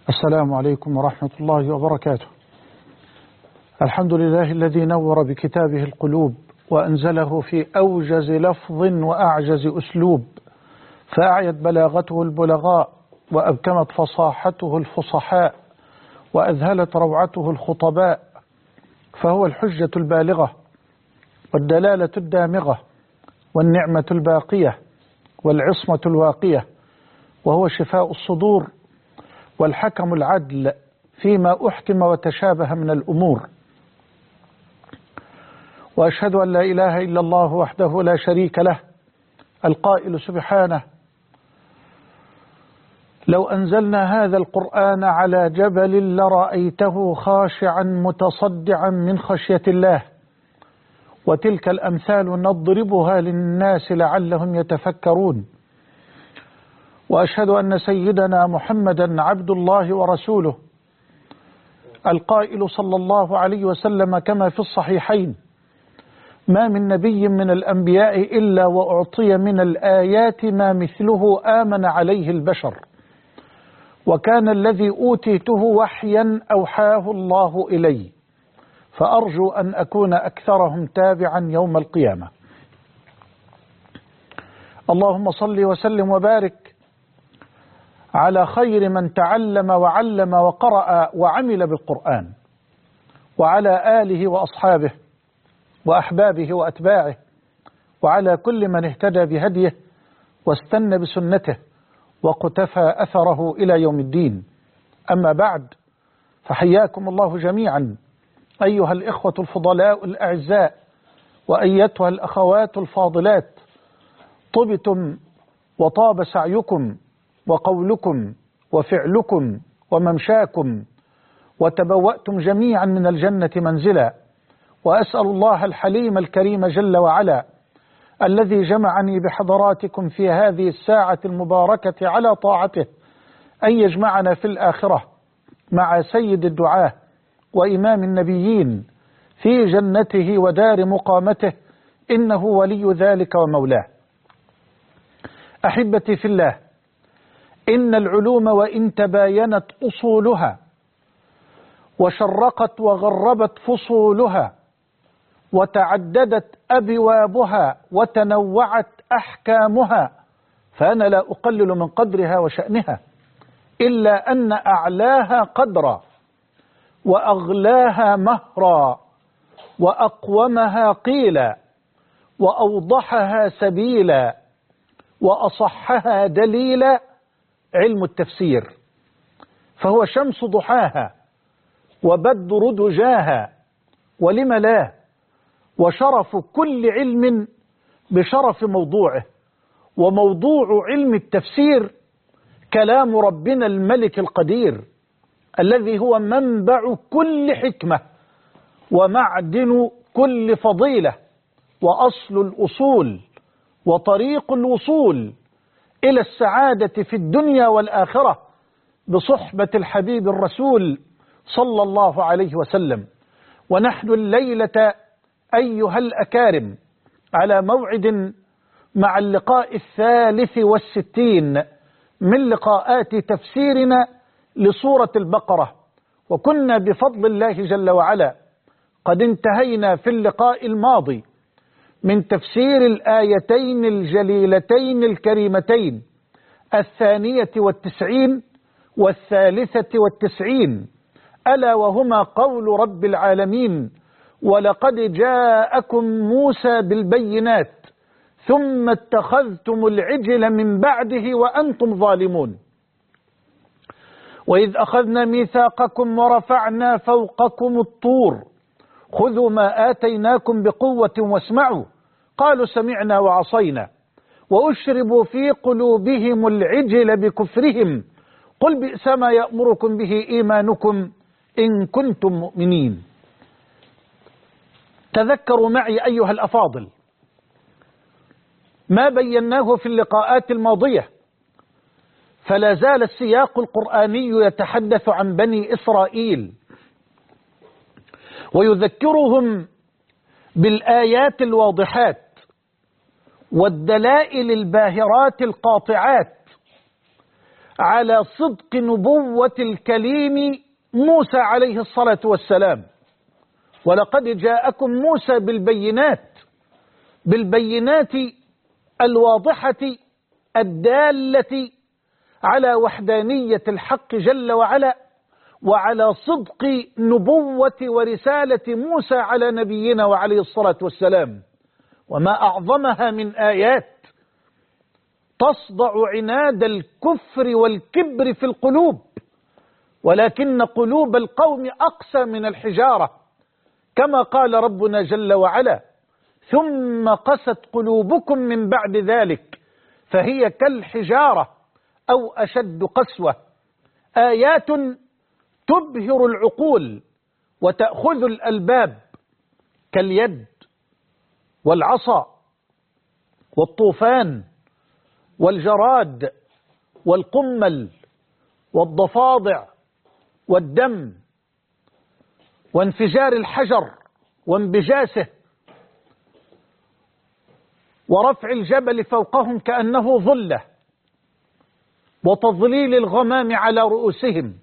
السلام عليكم ورحمة الله وبركاته. الحمد لله الذي نور بكتابه القلوب وأنزله في أوجز لفظ وأعجز أسلوب، فأعيت بلاغته البلغاء وأبكمت فصاحته الفصحاء وأذهلت روعته الخطباء، فهو الحجة البالغة والدلالة الدامغة والنعمة الباقية والعصمة الواقية، وهو شفاء الصدور والحكم العدل فيما أحكم وتشابه من الأمور. وأشهد أن لا إله إلا الله وحده لا شريك له، القائل سبحانه: لو أنزلنا هذا القرآن على جبل لرأيته خاشعا متصدعا من خشية الله، وتلك الأمثال نضربها للناس لعلهم يتفكرون. وأشهد أن سيدنا محمدا عبد الله ورسوله، القائل صلى الله عليه وسلم كما في الصحيحين: ما من نبي من الأنبياء إلا وأعطي من الآيات ما مثله آمن عليه البشر، وكان الذي أوتيته وحيا أوحاه الله إلي، فأرجو أن أكون أكثرهم تابعا يوم القيامة. اللهم صل وسلم وبارك على خير من تعلم وعلم وقرأ وعمل بالقرآن، وعلى آله وأصحابه وأحبابه وأتباعه، وعلى كل من اهتدى بهديه واستنى بسنته وقتفى أثره إلى يوم الدين. أما بعد، فحياكم الله جميعا أيها الإخوة الفضلاء الأعزاء، وأيتها الأخوات الفاضلات، طبتم وطاب سعيكم وقولكم وفعلكم وممشاكم، وتبوأتم جميعا من الجنة منزلا. وأسأل الله الحليم الكريم جل وعلا الذي جمعني بحضراتكم في هذه الساعة المباركة على طاعته أن يجمعنا في الآخرة مع سيد الدعاة وإمام النبيين في جنته ودار مقامته، إنه ولي ذلك ومولاه. أحبتي في الله، إن العلوم وإن تباينت أصولها وشرقت وغربت فصولها وتعددت أبوابها وتنوعت أحكامها، فأنا لا أقلل من قدرها وشأنها، إلا أن أعلاها قدرا وأغلاها مهرا وأقومها قيلا وأوضحها سبيلا وأصحها دليلا علم التفسير، فهو شمس ضحاها وبدر دجاها، ولم لا، وشرف كل علم بشرف موضوعه. وموضوع علم التفسير كلام ربنا الملك القدير، الذي هو منبع كل حكمة ومعدن كل فضيلة وأصل الأصول وطريق الوصول إلى السعادة في الدنيا والآخرة بصحبة الحبيب الرسول صلى الله عليه وسلم. ونحن الليلة أيها الأكارم على موعد مع اللقاء 63 من لقاءات تفسيرنا لسورة البقرة، وكنا بفضل الله جل وعلا قد انتهينا في اللقاء الماضي من تفسير الآيتين الجليلتين الكريمتين 92 و93، ألا وهما قول رب العالمين: ولقد جاءكم موسى بالبينات ثم اتخذتم العجل من بعده وأنتم ظالمون، وإذ أخذنا ميثاقكم ورفعنا فوقكم الطور خذوا ما آتيناكم بقوة واسمعوا، قالوا سمعنا وعصينا، وأشربوا في قلوبهم العجل بكفرهم، قل بئس ما يأمركم به إيمانكم إن كنتم مؤمنين. تذكروا معي أيها الأفاضل ما بيناه في اللقاءات الماضية، فلا زال السياق القرآني يتحدث عن بني إسرائيل ويذكرهم بالآيات الواضحات والدلائل الباهرات القاطعات على صدق نبوة الكليم موسى عليه الصلاة والسلام. ولقد جاءكم موسى بالبينات الواضحة الدالة على وحدانية الحق جل وعلا، وعلى صدق نبوة ورسالة موسى على نبينا وعليه الصلاة والسلام. وما أعظمها من آيات تصدع عناد الكفر والكبر في القلوب، ولكن قلوب القوم أقسى من الحجارة، كما قال ربنا جل وعلا: ثم قست قلوبكم من بعد ذلك فهي كالحجارة أو أشد قسوة. آيات تبهر العقول وتأخذ الألباب، كاليد والعصا والطوفان والجراد والقمل والضفادع والدم وانفجار الحجر وانبجاسه ورفع الجبل فوقهم كأنه ظلة وتظليل الغمام على رؤوسهم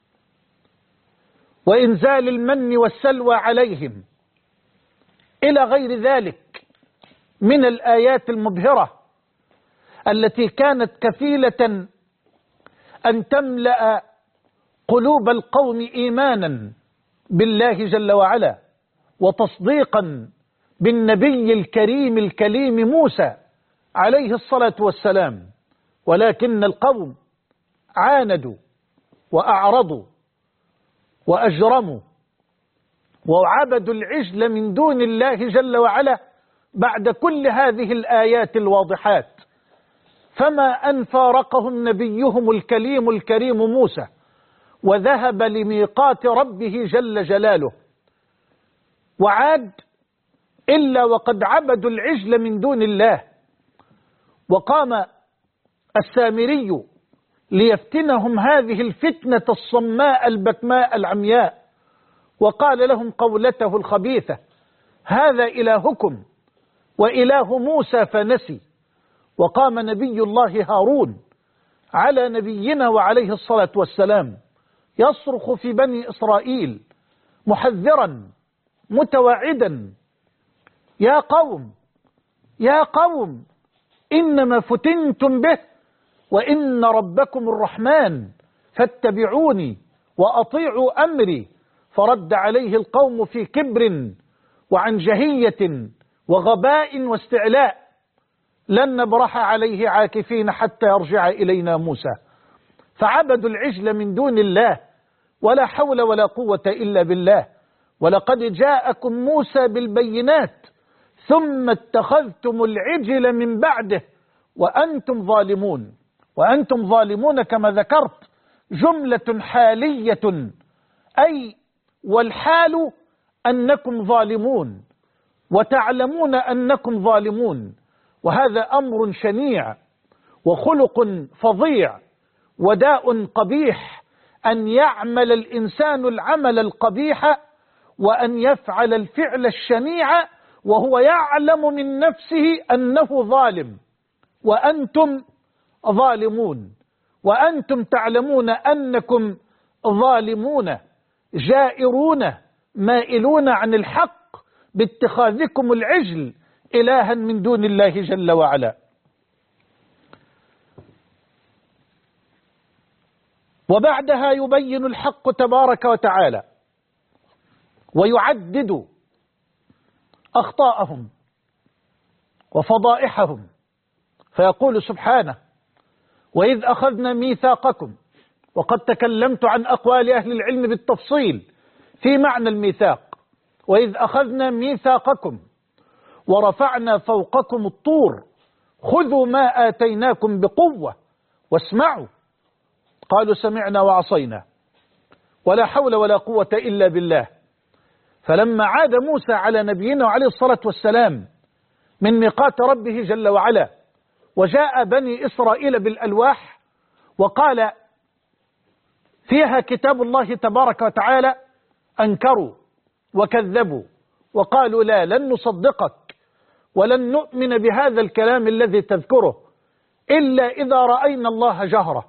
وإنزال المن والسلوى عليهم إلى غير ذلك من الآيات المبهرة التي كانت كفيلة أن تملأ قلوب القوم إيمانا بالله جل وعلا وتصديقا بالنبي الكريم موسى عليه الصلاة والسلام. ولكن القوم عاندوا وأعرضوا وأجرموا وعبدوا العجل من دون الله جل وعلا بعد كل هذه الآيات الواضحات. فما أن فارقهم نبيهم الكريم موسى وذهب لميقات ربه جل جلاله وعاد إلا وقد عبدوا العجل من دون الله. وقام السامري ليفتنهم هذه الفتنة الصماء البكماء العمياء، وقال لهم قولته الخبيثة: هذا إلهكم وإله موسى فنسي. وقام نبي الله هارون على نبينا وعليه الصلاة والسلام يصرخ في بني إسرائيل محذرا متوعدا: يا قوم إنما فتنتم به وإن ربكم الرحمن فاتبعوني وأطيعوا أمري. فرد عليه القوم في كبر وعنجهية وغباء واستعلاء: لن نبرح عليه عاكفين حتى يرجع إلينا موسى. فعبدوا العجل من دون الله، ولا حول ولا قوة إلا بالله. ولقد جاءكم موسى بالبينات ثم اتخذتم العجل من بعده وأنتم ظالمون. وأنتم ظالمون كما ذكرت جملة حالية، أي والحال أنكم ظالمون وتعلمون أنكم ظالمون. وهذا أمر شنيع وخلق فظيع وداء قبيح، أن يعمل الإنسان العمل القبيح وأن يفعل الفعل الشنيع وهو يعلم من نفسه أنه ظالم. وأنتم ظالمون وأنتم تعلمون أنكم ظالمون جائرون مائلون عن الحق باتخاذكم العجل إلها من دون الله جل وعلا. وبعدها يبين الحق تبارك وتعالى ويعدد أخطاءهم وفضائحهم، فيقول سبحانه: وإذ أخذنا ميثاقكم. وقد تكلمت عن أقوال أهل العلم بالتفصيل في معنى الميثاق. وإذ أخذنا ميثاقكم ورفعنا فوقكم الطور خذوا ما آتيناكم بقوة واسمعوا. قالوا سمعنا وعصينا، ولا حول ولا قوة إلا بالله. فلما عاد موسى على نبينا وعليه الصلاة والسلام من ميقات ربه جل وعلا وجاء بني إسرائيل بالألواح وقال فيها كتاب الله تبارك وتعالى، أنكروا وكذبوا وقالوا لا، لن نصدقك ولن نؤمن بهذا الكلام الذي تذكره إلا إذا رأينا الله جهرة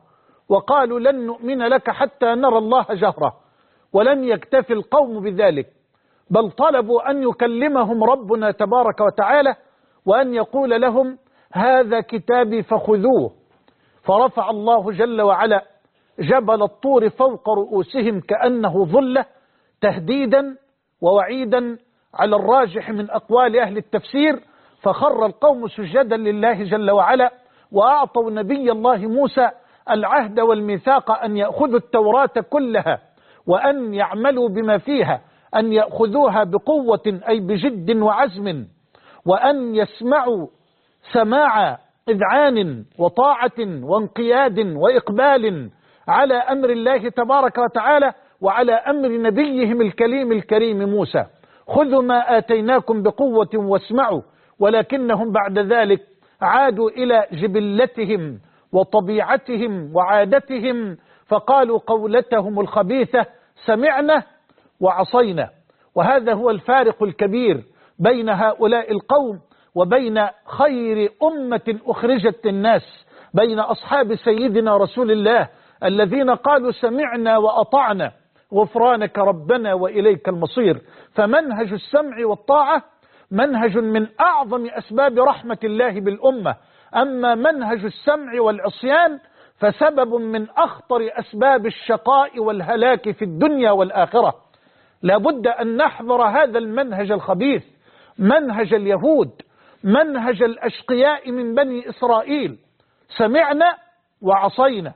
وقالوا لن نؤمن لك حتى نرى الله جهرة، ولم يكتف القوم بذلك، بل طلبوا أن يكلمهم ربنا تبارك وتعالى وأن يقول لهم هذا كتابي فخذوه. فرفع الله جل وعلا جبل الطور فوق رؤوسهم كأنه ظلة، تهديدا ووعيدا على الراجح من أقوال أهل التفسير. فخر القوم سجدا لله جل وعلا، وأعطوا نبي الله موسى العهد والميثاق أن يأخذوا التوراة كلها وأن يعملوا بما فيها، أن يأخذوها بقوة أي بجد وعزم، وأن يسمعوا سماع إذعان وطاعة وانقياد وإقبال على أمر الله تبارك وتعالى وعلى أمر نبيهم الكريم موسى. خذوا ما آتيناكم بقوة واسمعوا. ولكنهم بعد ذلك عادوا إلى جبلتهم وطبيعتهم وعادتهم، فقالوا قولتهم الخبيثة سمعنا وعصينا. وهذا هو الفارق الكبير بين هؤلاء القوم وبين خير أمة أخرجت الناس، بين أصحاب سيدنا رسول الله الذين قالوا سمعنا وأطعنا غفرانك ربنا وإليك المصير. فمنهج السمع والطاعة منهج من أعظم أسباب رحمة الله بالأمة، أما منهج السمع والعصيان فسبب من أخطر أسباب الشقاء والهلاك في الدنيا والآخرة. لابد أن نحذر هذا المنهج الخبيث، منهج اليهود، منهج الأشقياء من بني إسرائيل، سمعنا وعصينا.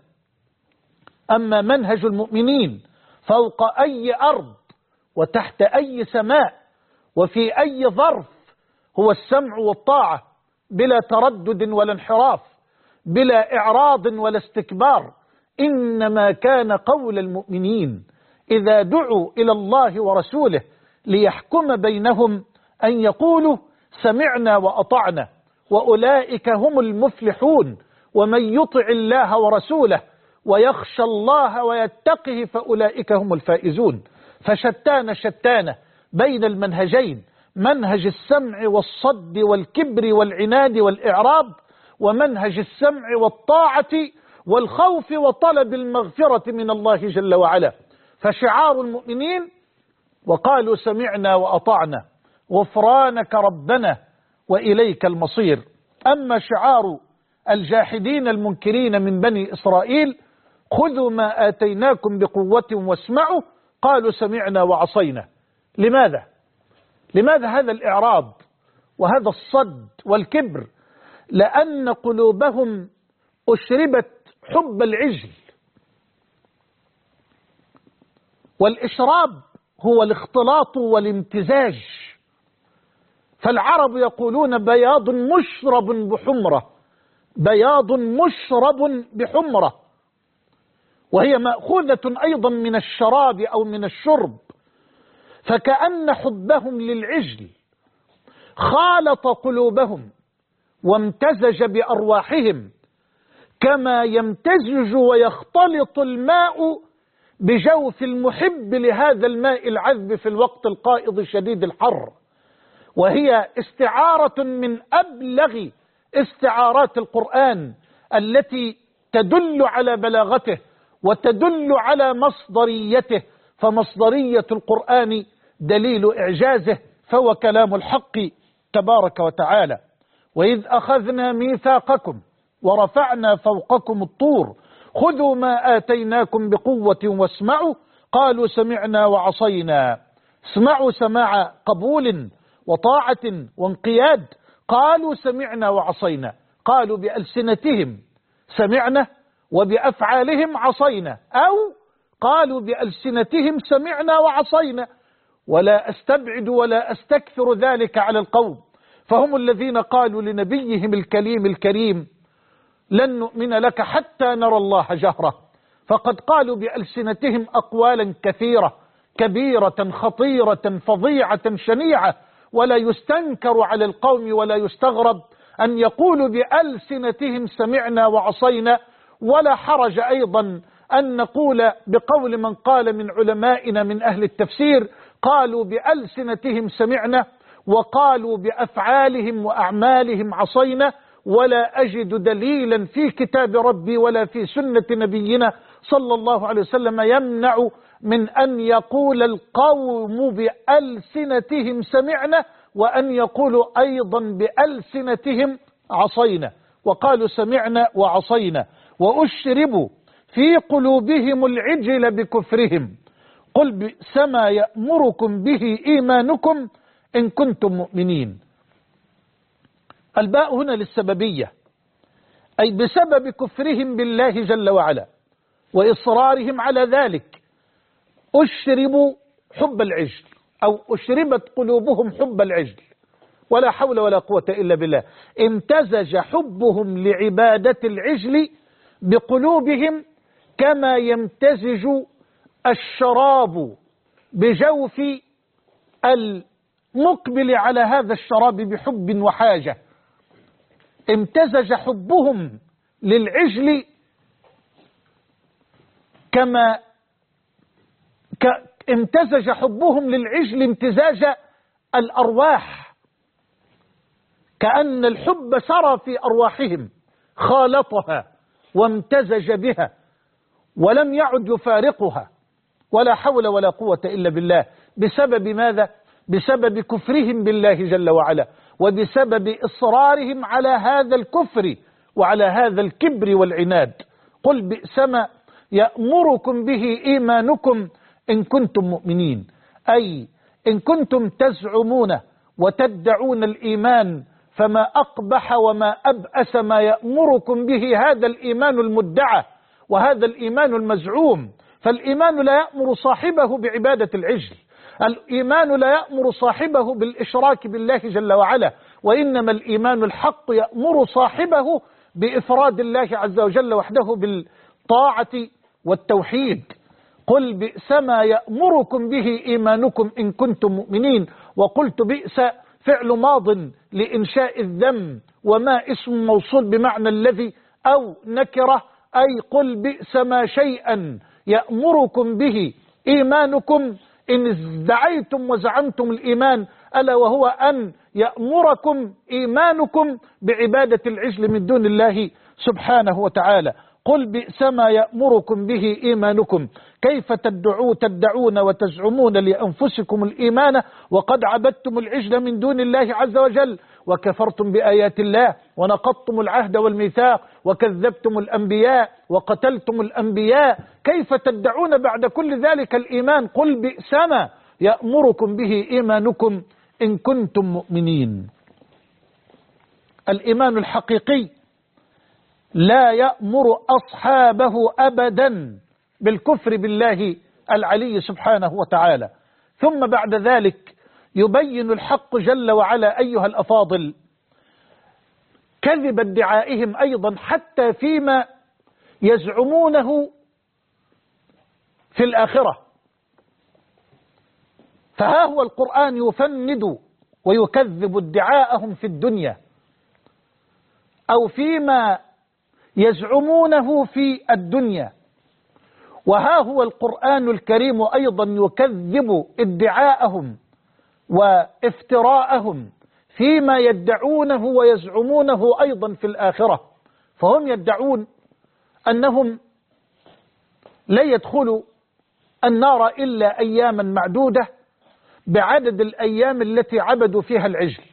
أما منهج المؤمنين فوق أي أرض وتحت أي سماء وفي أي ظرف هو السمع والطاعة بلا تردد ولا انحراف، بلا إعراض ولا استكبار. إنما كان قول المؤمنين إذا دعوا إلى الله ورسوله ليحكم بينهم أن يقولوا سمعنا وأطعنا، وأولئك هم المفلحون. ومن يطع الله ورسوله ويخشى الله ويتقه فأولئك هم الفائزون. فشتان بين المنهجين، منهج السمع والصد والكبر والعناد والإعراض، ومنهج السمع والطاعة والخوف وطلب المغفرة من الله جل وعلا. فشعار المؤمنين وقالوا سمعنا وأطعنا غفرانك ربنا وإليك المصير. أما شعار الجاحدين المنكرين من بني إسرائيل خذوا ما آتيناكم بقوة واسمعوا، قالوا سمعنا وعصينا. لماذا هذا الإعراض وهذا الصد والكبر؟ لأن قلوبهم أشربت حب العجل، والإشراب هو الاختلاط والامتزاج. فالعرب يقولون بياض مشرب بحمرة، بياض مشرب بحمرة، وهي مأخوذة أيضا من الشراب أو من الشرب. فكأن حبهم للعجل خالط قلوبهم وامتزج بأرواحهم، كما يمتزج ويختلط الماء بجوف المحب لهذا الماء العذب في الوقت القائض شديد الحر. وهي استعارة من أبلغ استعارات القرآن التي تدل على بلاغته وتدل على مصدريته، فمصدرية القرآن دليل إعجازه، فهو كلام الحق تبارك وتعالى. وإذ أخذنا ميثاقكم ورفعنا فوقكم الطور خذوا ما آتيناكم بقوة واسمعوا، قالوا سمعنا وعصينا. اسمعوا سماع قبول وطاعة وانقياد. قالوا سمعنا وعصينا، قالوا بألسنتهم سمعنا وبأفعالهم عصينا، أو قالوا بألسنتهم سمعنا وعصينا. ولا أستبعد ولا أستكثر ذلك على القوم، فهم الذين قالوا لنبيهم الكريم لن نؤمن لك حتى نرى الله جهرة. فقد قالوا بألسنتهم أقوالا كثيرة كبيرة خطيرة فظيعة شنيعة، ولا يستنكر على القوم ولا يستغرب أن يقولوا بألسنتهم سمعنا وعصينا. ولا حرج أيضا أن نقول بقول من قال من علمائنا من أهل التفسير قالوا بألسنتهم سمعنا وقالوا بأفعالهم وأعمالهم عصينا، ولا أجد دليلا في كتاب ربي ولا في سنة نبينا صلى الله عليه وسلم يمنع من أن يقول القوم بألسنتهم سمعنا وأن يقولوا أيضا بألسنتهم عصينا. وقالوا سمعنا وعصينا وأشربوا في قلوبهم العجل بكفرهم. قل بئس ما يأمركم به إيمانكم إن كنتم مؤمنين. الباء هنا للسببية، أي بسبب كفرهم بالله جل وعلا وإصرارهم على ذلك أشربوا حب العجل، أو أشربت قلوبهم حب العجل، ولا حول ولا قوة إلا بالله. امتزج حبهم لعبادة العجل بقلوبهم كما يمتزج الشراب بجوف المقبل على هذا الشراب بحب وحاجة. امتزج حبهم للعجل كما امتزج حبهم للعجل امتزاج الأرواح، كأن الحب سرى في أرواحهم، خالطها وامتزج بها ولم يعد يفارقها، ولا حول ولا قوة إلا بالله. بسبب ماذا؟ بسبب كفرهم بالله جل وعلا، وبسبب إصرارهم على هذا الكفر وعلى هذا الكبر والعناد. قل بئس ما يأمركم به إيمانكم إن كنتم مؤمنين، أي إن كنتم تزعمون وتدعون الإيمان فما أقبح وما أبأس ما يأمركم به هذا الإيمان المدعى وهذا الإيمان المزعوم. فالإيمان لا يأمر صاحبه بعبادة العجل، الإيمان لا يأمر صاحبه بالإشراك بالله جل وعلا، وإنما الإيمان الحق يأمر صاحبه بإفراد الله عز وجل وحده بالطاعة والتوحيد. قل بئس ما يأمركم به إيمانكم إن كنتم مؤمنين. وقلت بئس فعل ماض لإنشاء الذم، وما اسم موصول بمعنى الذي أو نكرة، أي قل بئس ما شيئا يأمركم به إيمانكم إن ازدعيتم وزعمتم الإيمان، ألا وهو أن يأمركم إيمانكم بعبادة العجل من دون الله سبحانه وتعالى. قل بئس ما يأمركم به إيمانكم. كيف تدعون وتزعمون لأنفسكم الإيمان وقد عبدتم العجل من دون الله عز وجل وكفرتم بآيات الله ونقضتم العهد والميثاق وكذبتم الأنبياء وقتلتم الأنبياء، كيف تدعون بعد كل ذلك الإيمان؟ قل بئس ما يأمركم به إيمانكم إن كنتم مؤمنين. الإيمان الحقيقي لا يأمر أصحابه أبدا بالكفر بالله العلي سبحانه وتعالى. ثم بعد ذلك يبين الحق جل وعلا أيها الأفاضل كذب ادعائهم أيضا حتى فيما يزعمونه في الآخرة. فها هو القرآن يفند ويكذب ادعاءهم في الدنيا أو فيما يزعمونه في الدنيا، وها هو القرآن الكريم أيضا يكذب ادعاءهم وافتراءهم فيما يدعونه ويزعمونه أيضا في الآخرة. فهم يدعون أنهم لا يدخلوا النار إلا أياما معدودة بعدد الأيام التي عبدوا فيها العجل،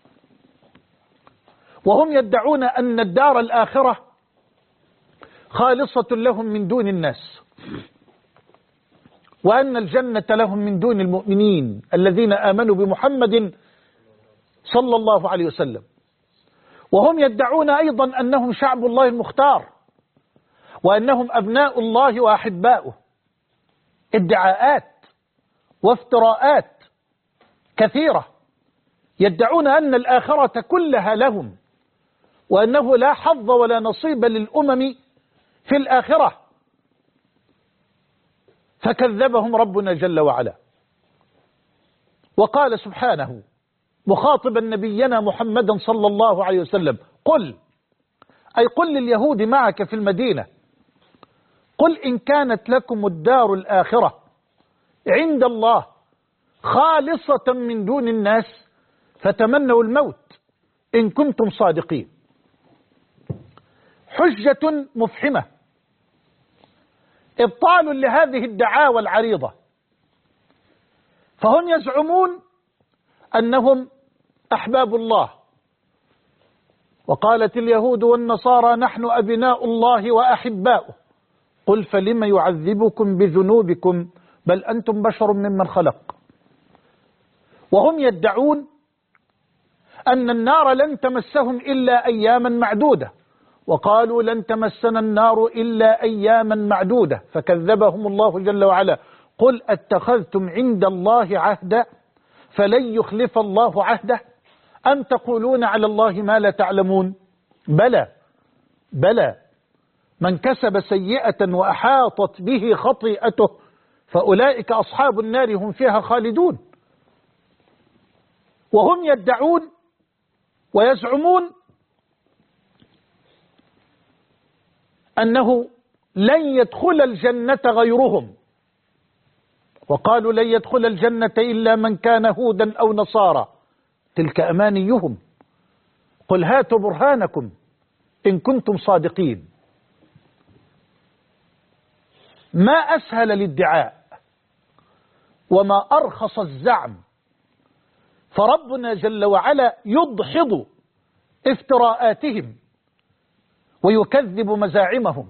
وهم يدعون أن الدار الآخرة خالصة لهم من دون الناس، وأن الجنة لهم من دون المؤمنين الذين آمنوا بمحمد صلى الله عليه وسلم. وهم يدعون أيضا أنهم شعب الله المختار وأنهم أبناء الله وأحباؤه. ادعاءات وافتراءات كثيرة. يدعون أن الآخرة كلها لهم وأنه لا حظ ولا نصيب للأمم في الآخرة، فكذبهم ربنا جل وعلا وقال سبحانه مخاطبا نبينا محمدا صلى الله عليه وسلم: قل، أي قل لليهود معك في المدينة، قل إن كانت لكم الدار الآخرة عند الله خالصة من دون الناس فتمنوا الموت إن كنتم صادقين. حجة مفحمة، إبطال لهذه الدعاوى العريضة. فهم يزعمون أنهم أحباب الله، وقالت اليهود والنصارى نحن أبناء الله وأحباؤه، قل فلم يعذبكم بذنوبكم بل أنتم بشر ممن خلق. وهم يدعون أن النار لن تمسهم إلا أياما معدودة، وقالوا لن تمسنا النار إلا أياما معدودة، فكذبهم الله جل وعلا قل اتخذتم عند الله عهدا فلن يخلف الله عهده أم تقولون على الله ما لا تعلمون. بلى من كسب سيئة وأحاطت به خطيئته فأولئك أصحاب النار هم فيها خالدون. وهم يدعون ويزعمون أنه لن يدخل الجنة غيرهم، وقالوا لن يدخل الجنة إلا من كان هودا أو نصارى، تلك أمانيهم، قل هاتوا برهانكم إن كنتم صادقين. ما أسهل الادعاء وما أرخص الزعم، فربنا جل وعلا يدحض افتراءاتهم ويكذب مزاعمهم،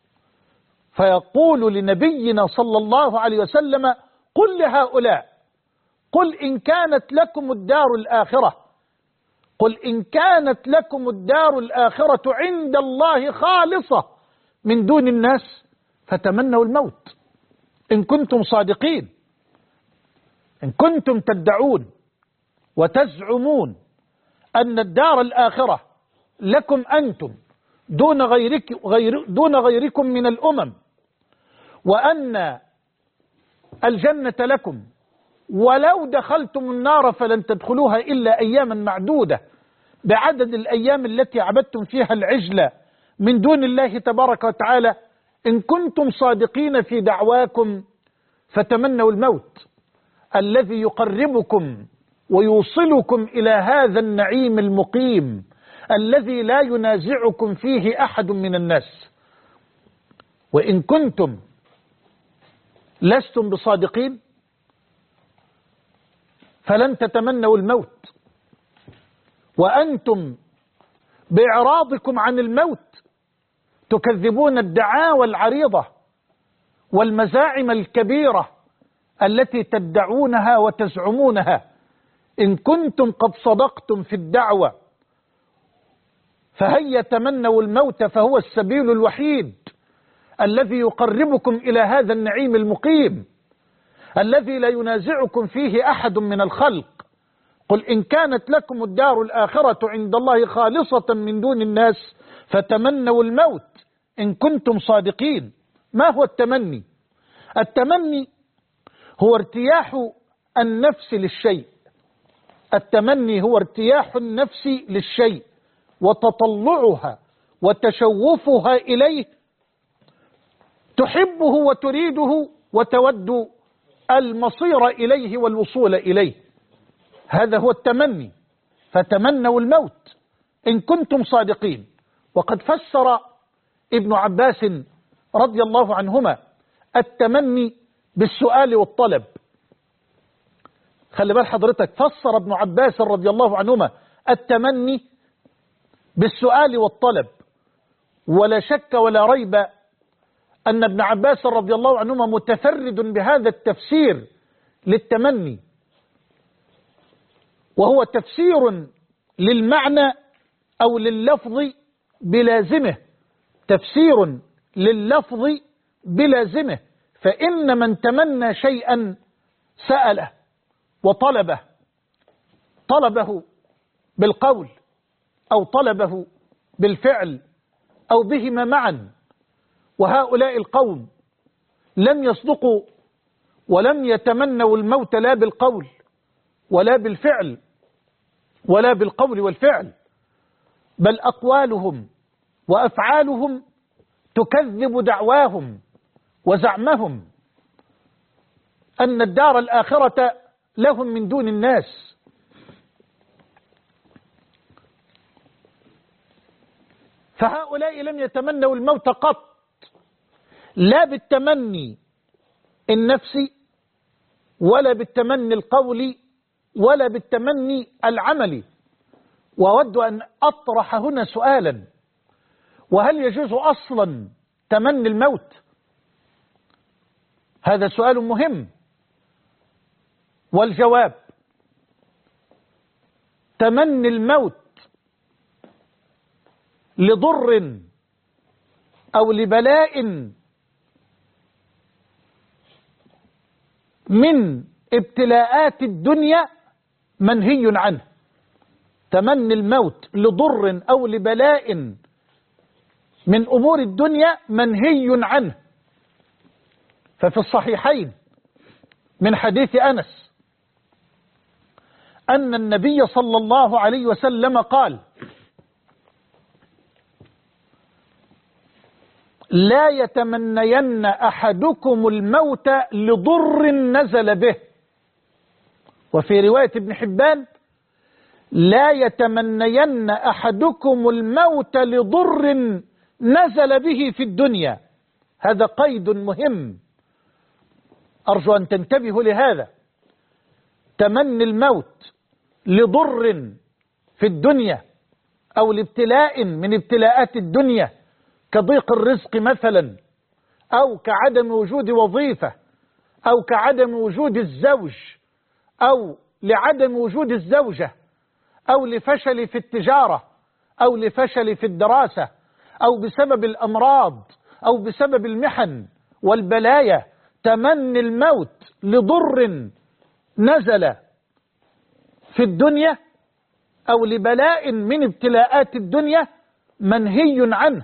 فيقول لنبينا صلى الله عليه وسلم قل لهؤلاء قل إن كانت لكم الدار الآخرة، قل إن كانت لكم الدار الآخرة عند الله خالصة من دون الناس فتمنوا الموت إن كنتم صادقين. إن كنتم تدعون وتزعمون أن الدار الآخرة لكم أنتم دون غيركم من الأمم، وأن الجنة لكم ولو دخلتم النار فلن تدخلوها إلا أياما معدودة بعدد الأيام التي عبدتم فيها العجل من دون الله تبارك وتعالى، إن كنتم صادقين في دعواكم فتمنوا الموت الذي يقربكم ويوصلكم إلى هذا النعيم المقيم الذي لا ينازعكم فيه أحد من الناس. وإن كنتم لستم بصادقين فلن تتمنوا الموت، وأنتم بإعراضكم عن الموت تكذبون الدعاوى العريضة والمزاعم الكبيرة التي تدعونها وتزعمونها. إن كنتم قد صدقتم في الدعوة فهيا تمنوا الموت، فهو السبيل الوحيد الذي يقربكم إلى هذا النعيم المقيم الذي لا ينازعكم فيه أحد من الخلق. قل إن كانت لكم الدار الآخرة عند الله خالصة من دون الناس فتمنوا الموت إن كنتم صادقين. ما هو التمني؟ التمني هو ارتياح النفس للشيء، التمني هو ارتياح النفس للشيء وتطلعها وتشوفها إليه، تحبه وتريده وتود المصير إليه والوصول إليه، هذا هو التمني. فتمنوا الموت إن كنتم صادقين. وقد فسر ابن عباس رضي الله عنهما التمني بالسؤال والطلب. خلي بال حضرتك، فسر ابن عباس رضي الله عنهما التمني بالسؤال والطلب، ولا شك ولا ريب أن ابن عباس رضي الله عنهما متفرد بهذا التفسير للتمني، وهو تفسير للمعنى أو لللفظ بلازمه، تفسير لللفظ بلازمه. فإن من تمنى شيئا سأله وطلبه، طلبه بالقول أو طلبه بالفعل أو بهما معا. وهؤلاء القوم لم يصدقوا ولم يتمنوا الموت لا بالقول ولا بالفعل ولا بالقول والفعل، بل أقوالهم وأفعالهم تكذب دعواهم وزعمهم أن الدار الآخرة لهم من دون الناس. فهؤلاء لم يتمنوا الموت قط، لا بالتمني النفسي ولا بالتمني القولي ولا بالتمني العملي. وأود أن أطرح هنا سؤالا: وهل يجوز أصلا تمني الموت؟ هذا سؤال مهم، والجواب: تمني الموت لضر أو لبلاء من ابتلاءات الدنيا منهي عنه. تمني الموت لضر أو لبلاء من أمور الدنيا منهي عنه. ففي الصحيحين من حديث أنس أن النبي صلى الله عليه وسلم قال: لا يتمنين أحدكم الموت لضر نزل به. وفي رواية ابن حبان: لا يتمنين أحدكم الموت لضر نزل به في الدنيا. هذا قيد مهم، أرجو أن تنتبهوا لهذا. تمني الموت لضر في الدنيا أو لابتلاء من ابتلاءات الدنيا كضيق الرزق مثلا، أو كعدم وجود وظيفة، أو كعدم وجود الزوج، أو لعدم وجود الزوجة، أو لفشل في التجارة، أو لفشل في الدراسة، أو بسبب الأمراض، أو بسبب المحن والبلايا. تمني الموت لضر نزل في الدنيا أو لبلاء من ابتلاءات الدنيا منهي عنه.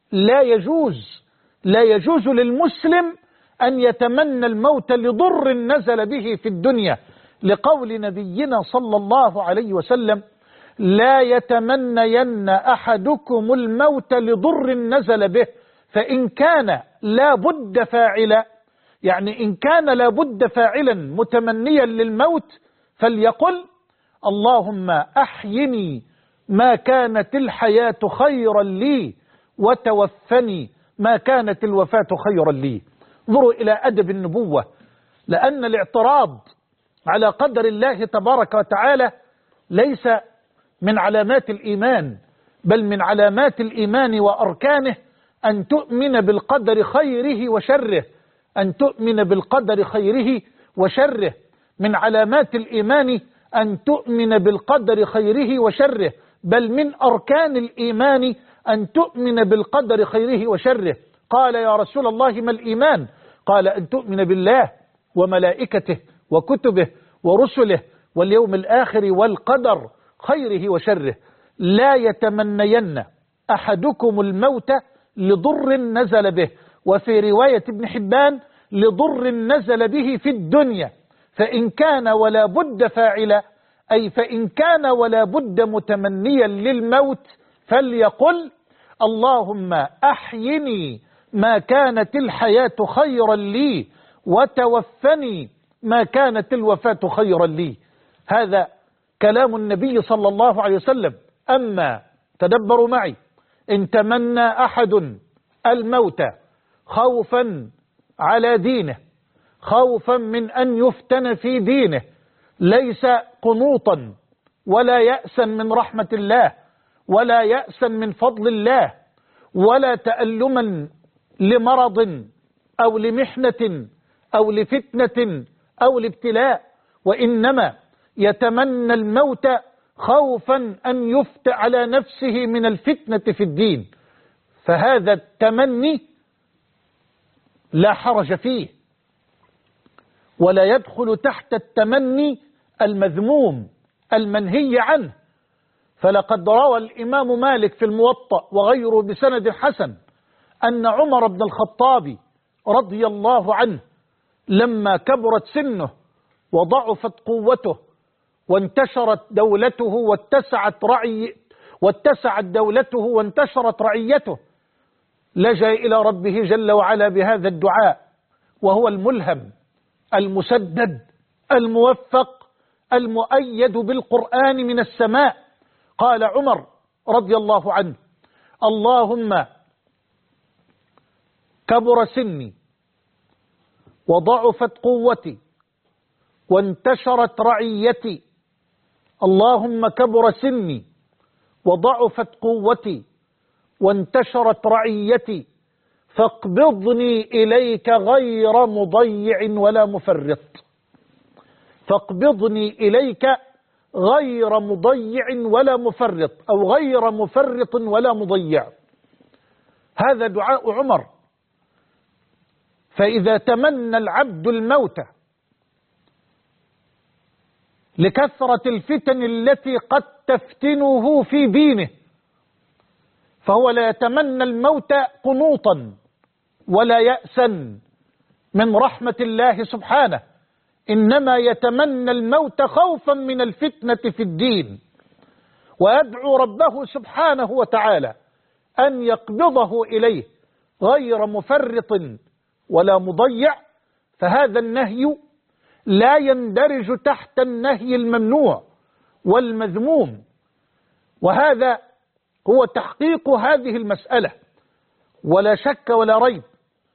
لا يجوز للمسلم أن يتمنى الموت لضر نزل به في الدنيا، لقول نبينا صلى الله عليه وسلم: لا يتمنين أحدكم الموت لضر نزل به، فإن كان لا بد فاعلا، يعني إن كان لا بد فاعلا متمنيا للموت، فليقل: اللهم أحيني ما كانت الحياة خيرا لي، وتوفني ما كانت الوفاة خيرا لي. انظروا إلى أدب النبوة، لأن الاعتراض على قدر الله تبارك وتعالى ليس من علامات الإيمان، بل من علامات الإيمان وأركانه أن تؤمن بالقدر خيره وشره. أن تؤمن بالقدر خيره وشره من علامات الإيمان، أن تؤمن بالقدر خيره وشره، بل من أركان الإيمان أن تؤمن بالقدر خيره وشره. قال: يا رسول الله ما الإيمان؟ قال: أن تؤمن بالله وملائكته وكتبه ورسله واليوم الآخر والقدر خيره وشره. لا يتمنين أحدكم الموت لضر نزل به. وفي رواية ابن حبان: لضر نزل به في الدنيا. فإن كان ولا بد فاعلا، أي فإن كان ولا بد متمنيا للموت، فليقل: اللهم أحيني ما كانت الحياة خيرا لي، وتوفني ما كانت الوفاة خيرا لي. هذا كلام النبي صلى الله عليه وسلم. أما تدبروا معي: إن تمنى أحد الموت خوفا على دينه، خوفا من أن يفتن في دينه، ليس قنوطا ولا يأسا من رحمة الله، ولا يأسا من فضل الله، ولا تألما لمرض أو لمحنة أو لفتنة أو لابتلاء، وإنما يتمنى الموت خوفا أن يفتى على نفسه من الفتنة في الدين، فهذا التمني لا حرج فيه، ولا يدخل تحت التمني المذموم المنهي عنه. فلقد روى الإمام مالك في الموطأ وغيره بسند حسن أن عمر بن الخطاب رضي الله عنه لما كبرت سنه وضعفت قوته وانتشرت دولته واتسعت دولته وانتشرت رعيته، لجأ إلى ربه جل وعلا بهذا الدعاء، وهو الملهم المسدد الموفق المؤيد بالقرآن من السماء. قال عمر رضي الله عنه: اللهم كبر سني وضعفت قوتي وانتشرت رعيتي. اللهم كبر سني وضعفت قوتي وانتشرت رعيتي فاقبضني إليك غير مضيع ولا مفرط. فاقبضني إليك غير مضيع ولا مفرط، أو غير مفرط ولا مضيع. هذا دعاء عمر. فإذا تمنى العبد الموت لكثرة الفتن التي قد تفتنه في دينه، فهو لا يتمنى الموت قنوطا ولا يأسا من رحمة الله سبحانه، إنما يتمنى الموت خوفا من الفتنة في الدين، ويدعو ربه سبحانه وتعالى أن يقبضه إليه غير مفرط ولا مضيع. فهذا النهي لا يندرج تحت النهي الممنوع والمذموم، وهذا هو تحقيق هذه المسألة. ولا شك ولا ريب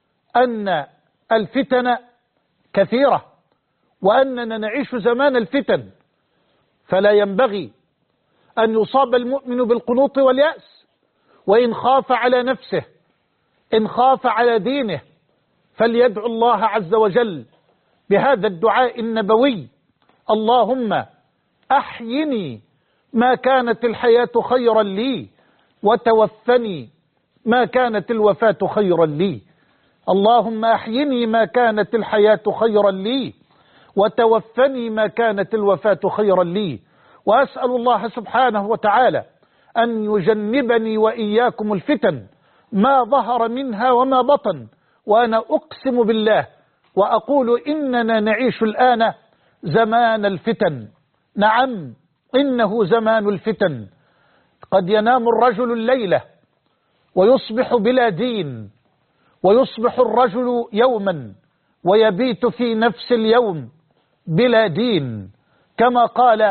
أن الفتن كثيرة، وأننا نعيش زمان الفتن، فلا ينبغي أن يصاب المؤمن بالقنوط واليأس. وإن خاف على نفسه، إن خاف على دينه، فليدعو الله عز وجل بهذا الدعاء النبوي: اللهم أحيني ما كانت الحياة خيرا لي، وتوفني ما كانت الوفاة خيرا لي. اللهم أحيني ما كانت الحياة خيرا لي، وتوفني ما كانت الوفاة خيرا لي. وأسأل الله سبحانه وتعالى أن يجنبني وإياكم الفتن ما ظهر منها وما بطن. وأنا أقسم بالله وأقول إننا نعيش الآن زمان الفتن. نعم، إنه زمان الفتن. قد ينام الرجل الليلة ويصبح بلا دين، ويصبح الرجل يوما ويبيت في نفس اليوم بلا دين، كما قال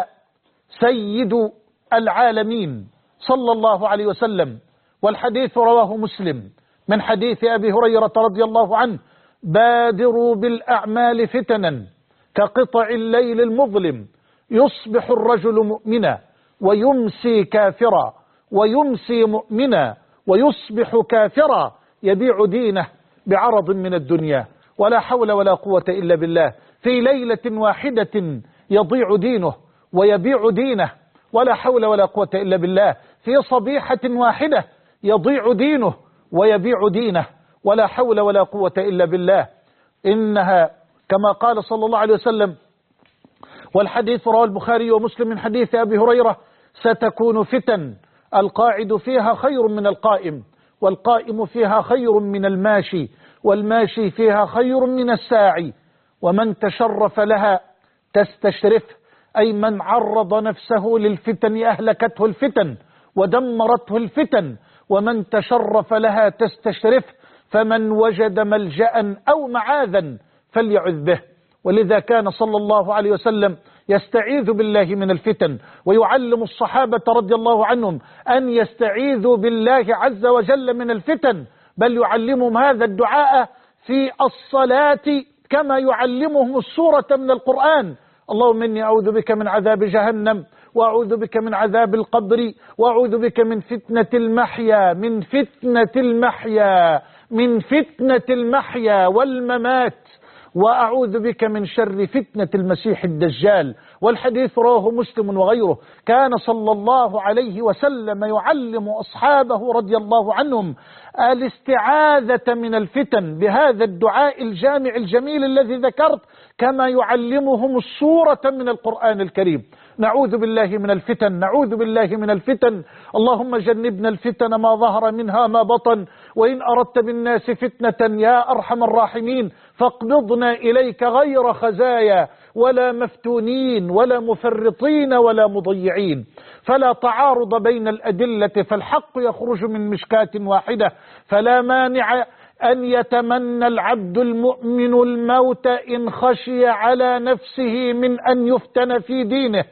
سيد العالمين صلى الله عليه وسلم. والحديث رواه مسلم من حديث أبي هريرة رضي الله عنه: بادروا بالأعمال فتنا كقطع الليل المظلم، يصبح الرجل مؤمنا ويمسي كافرا، ويمسي مؤمنا ويصبح كافرا، يبيع دينه بعرض من الدنيا. ولا حول ولا قوة إلا بالله. في ليلة واحدة يضيع دينه ويبيع دينه، ولا حول ولا قوة إلا بالله. في صبيحة واحدة يضيع دينه ويبيع دينه، ولا حول ولا قوة إلا بالله. إنها كما قال صلى الله عليه وسلم، والحديث رواه البخاري ومسلم من حديث أبي هريرة: ستكون فتن القاعد فيها خير من القائم، والقائم فيها خير من الماشي، والماشي فيها خير من الساعي. ومن تشرف لها تستشرف، أي من عرض نفسه للفتن أهلكته الفتن ودمرته الفتن. ومن تشرف لها تستشرف، فمن وجد ملجأ أو معاذا فليعذ به. ولذا كان صلى الله عليه وسلم يستعيذ بالله من الفتن، ويعلم الصحابة رضي الله عنهم أن يستعيذوا بالله عز وجل من الفتن، بل يعلمهم هذا الدعاء في الصلاة كما يعلمهم السورة من القرآن: اللهم إني أعوذ بك من عذاب جهنم، وأعوذ بك من عذاب القبر، وأعوذ بك من فتنة المحيا من فتنة المحيا والممات، وأعوذ بك من شر فتنة المسيح الدجال. والحديث رواه مسلم وغيره. كان صلى الله عليه وسلم يعلم أصحابه رضي الله عنهم الاستعاذة من الفتن بهذا الدعاء الجامع الجميل الذي ذكرت، كما يعلمهم السورة من القرآن الكريم. نعوذ بالله من الفتن، نعوذ بالله من الفتن. اللهم جنبنا الفتن ما ظهر منها ما بطن، وإن أردت بالناس فتنة يا أرحم الراحمين فاقبضنا إليك غير خزايا ولا مفتونين ولا مفرطين ولا مضيعين. فلا تعارض بين الأدلة، فالحق يخرج من مشكاة واحدة. فلا مانع أن يتمنى العبد المؤمن الموت إن خشي على نفسه من أن يفتن في دينه،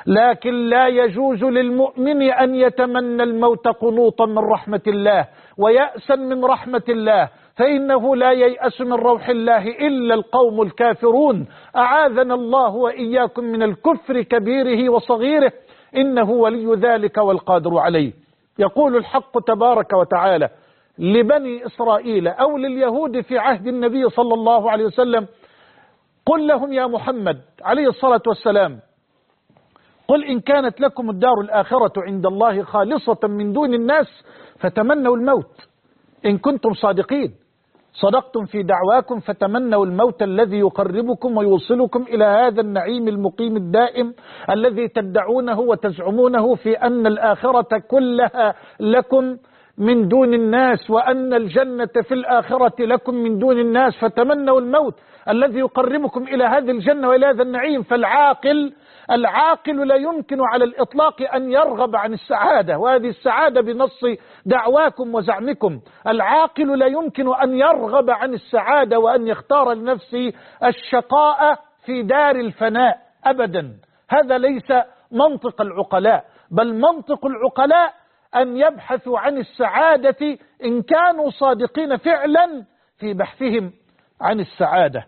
لكن لا يجوز للمؤمن أن يتمنى الموت قنوطا من رحمة الله ويأسا من رحمة الله، فإنه لا ييأس من روح الله إلا القوم الكافرون. أعاذنا الله وإياكم من الكفر كبيره وصغيره، إنه ولي ذلك والقادر عليه. يقول الحق تبارك وتعالى لبني إسرائيل أو لليهود في عهد النبي صلى الله عليه وسلم: قل لهم يا محمد عليه الصلاة والسلام: قل إن كانت لكم الدار الآخرة عند الله خالصة من دون الناس فتمنوا الموت إن كنتم صادقين. صدقتم في دعواكم فتمنوا الموت الذي يقربكم ويوصلكم إلى هذا النعيم المقيم الدائم الذي تدعونه وتزعمونه في أن الآخرة كلها لكم من دون الناس، وأن الجنة في الآخرة لكم من دون الناس، فتمنوا الموت الذي يقربكم إلى هذه الجنة وإلى هذا النعيم. فالعاقل لا يمكن على الإطلاق أن يرغب عن السعادة، وهذه السعادة بنص دعواكم وزعمكم. العاقل لا يمكن أن يرغب عن السعادة وأن يختار لنفسه الشقاء في دار الفناء أبدا. هذا ليس منطق العقلاء، بل منطق العقلاء أن يبحثوا عن السعادة إن كانوا صادقين فعلا في بحثهم عن السعادة.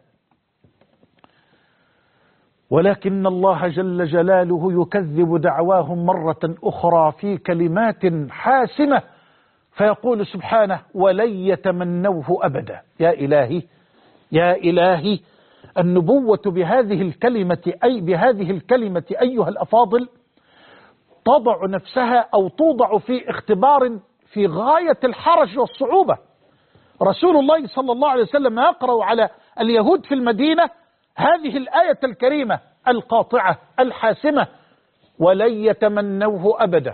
ولكن الله جل جلاله يكذب دعواهم مرة أخرى في كلمات حاسمة، فيقول سبحانه: ولن يتمنوه أبدا. يا إلهي يا إلهي، النبوة بهذه الكلمة أيها الأفاضل تضع نفسها أو توضع في اختبار في غاية الحرج والصعوبة. رسول الله صلى الله عليه وسلم يقرأ على اليهود في المدينة هذه الآية الكريمة القاطعة الحاسمة: ولن يتمنوه أبدا.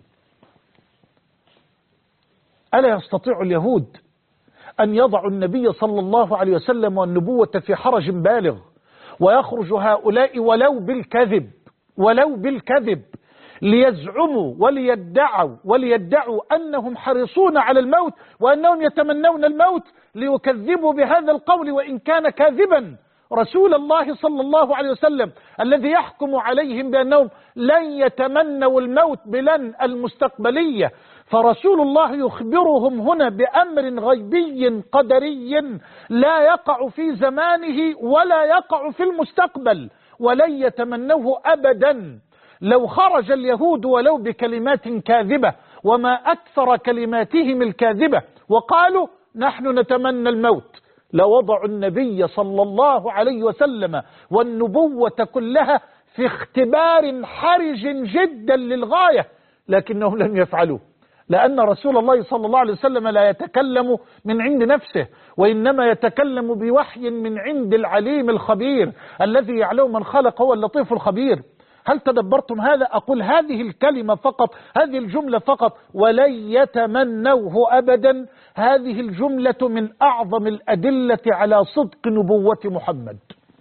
ألا يستطيع اليهود أن يضعوا النبي صلى الله عليه وسلم والنبوة في حرج بالغ، ويخرج هؤلاء ولو بالكذب ليزعموا وليدعوا أنهم حريصون على الموت وأنهم يتمنون الموت، ليكذبوا بهذا القول وإن كان كاذبا رسول الله صلى الله عليه وسلم الذي يحكم عليهم بأنهم لن يتمنوا الموت بلن المستقبلية. فرسول الله يخبرهم هنا بأمر غيبي قدري لا يقع في زمانه ولا يقع في المستقبل، ولن يتمنوه أبدا. لو خرج اليهود ولو بكلمات كاذبة، وما أكثر كلماتهم الكاذبة، وقالوا نحن نتمنى الموت، لوضعوا النبي صلى الله عليه وسلم والنبوة كلها في اختبار حرج جدا للغاية، لكنهم لم يفعلوا، لأن رسول الله صلى الله عليه وسلم لا يتكلم من عند نفسه، وإنما يتكلم بوحي من عند العليم الخبير الذي يعلم من خلق، هو اللطيف الخبير. هل تدبرتم هذا؟ أقول هذه الكلمة فقط، هذه الجملة فقط: ولن يتمنوه أبدا، هذه الجملة من أعظم الأدلة على صدق نبوة محمد.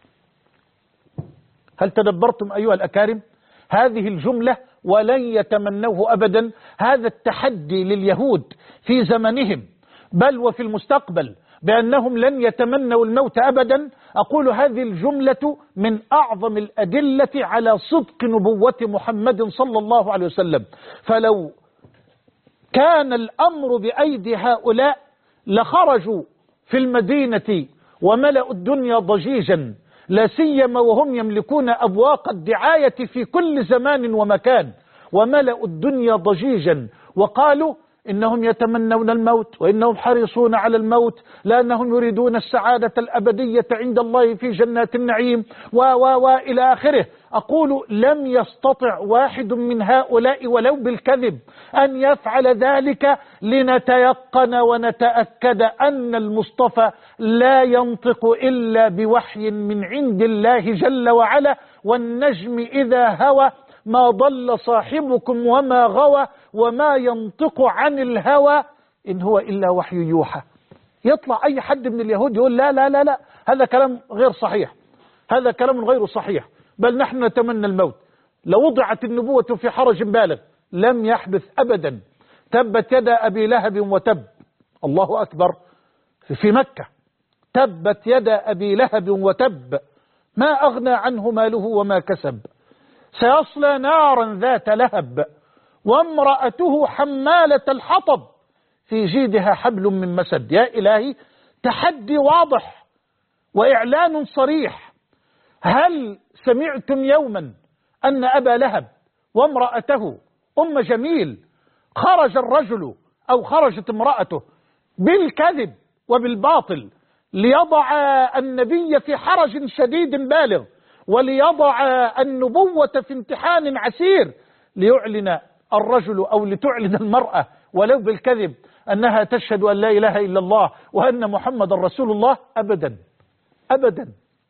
هل تدبرتم أيها الأكارم؟ هذه الجملة ولن يتمنوه أبدا، هذا التحدي لليهود في زمنهم بل وفي المستقبل بأنهم لن يتمنوا الموت أبدا. أقول هذه الجملة من أعظم الأدلة على صدق نبوة محمد صلى الله عليه وسلم. فلو كان الأمر بأيدي هؤلاء لخرجوا في المدينة وملأوا الدنيا ضجيجا، لا سيما وهم يملكون أبواق الدعاية في كل زمان ومكان، وملأوا الدنيا ضجيجا وقالوا إنهم يتمنون الموت وإنهم حريصون على الموت لأنهم يريدون السعادة الأبدية عند الله في جنات النعيم وإلى آخره. أقول لم يستطع واحد من هؤلاء ولو بالكذب أن يفعل ذلك، لنتيقن ونتأكد أن المصطفى لا ينطق إلا بوحي من عند الله جل وعلا: والنجم إذا هوى ما ضل صاحبكم وما غوى وما ينطق عن الهوى إن هو إلا وحي يوحى. يطلع أي حد من اليهود يقول لا لا لا لا، هذا كلام غير صحيح، هذا كلام غير صحيح، بل نحن نتمنى الموت. لو وضعت النبوة في حرج بالغ لم يحدث أبدا. تبت يدا أبي لهب وتب، الله أكبر، في مكة: تبت يدا أبي لهب وتب ما أغنى عنه ماله وما كسب سيصلى نارا ذات لهب وامرأته حمالة الحطب في جيدها حبل من مسد. يا إلهي، تحدي واضح وإعلان صريح. هل سمعتم يوما أن أبا لهب وامرأته أم جميل خرج الرجل أو خرجت امرأته بالكذب وبالباطل ليضع النبي في حرج شديد بالغ، وليضع النبوة في امتحان عسير، ليعلن الرجل أو لتعلن المرأة ولو بالكذب أنها تشهد أن لا إله إلا الله وأن محمد رسول الله؟ أبدا أبدا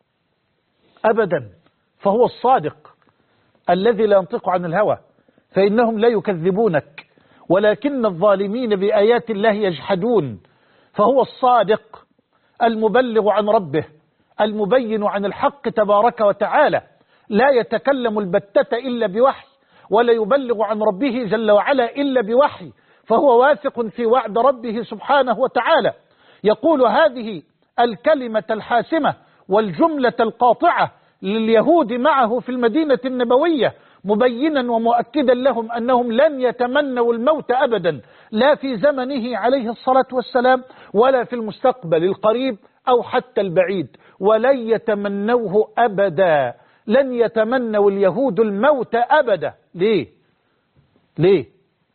أبدا. فهو الصادق الذي لا ينطق عن الهوى، فإنهم لا يكذبونك ولكن الظالمين بآيات الله يجحدون. فهو الصادق المبلغ عن ربه المبين عن الحق تبارك وتعالى، لا يتكلم البتة إلا بوحي، ولا يبلغ عن ربه جل وعلا إلا بوحي. فهو واثق في وعد ربه سبحانه وتعالى، يقول هذه الكلمة الحاسمة والجملة القاطعة لليهود معه في المدينة النبوية، مبينا ومؤكدا لهم أنهم لن يتمنوا الموت أبدا، لا في زمنه عليه الصلاة والسلام ولا في المستقبل القريب أو حتى البعيد، ولن يتمنوه أبدا. لن يتمنوا اليهود الموت أبدا. ليه؟ ليه؟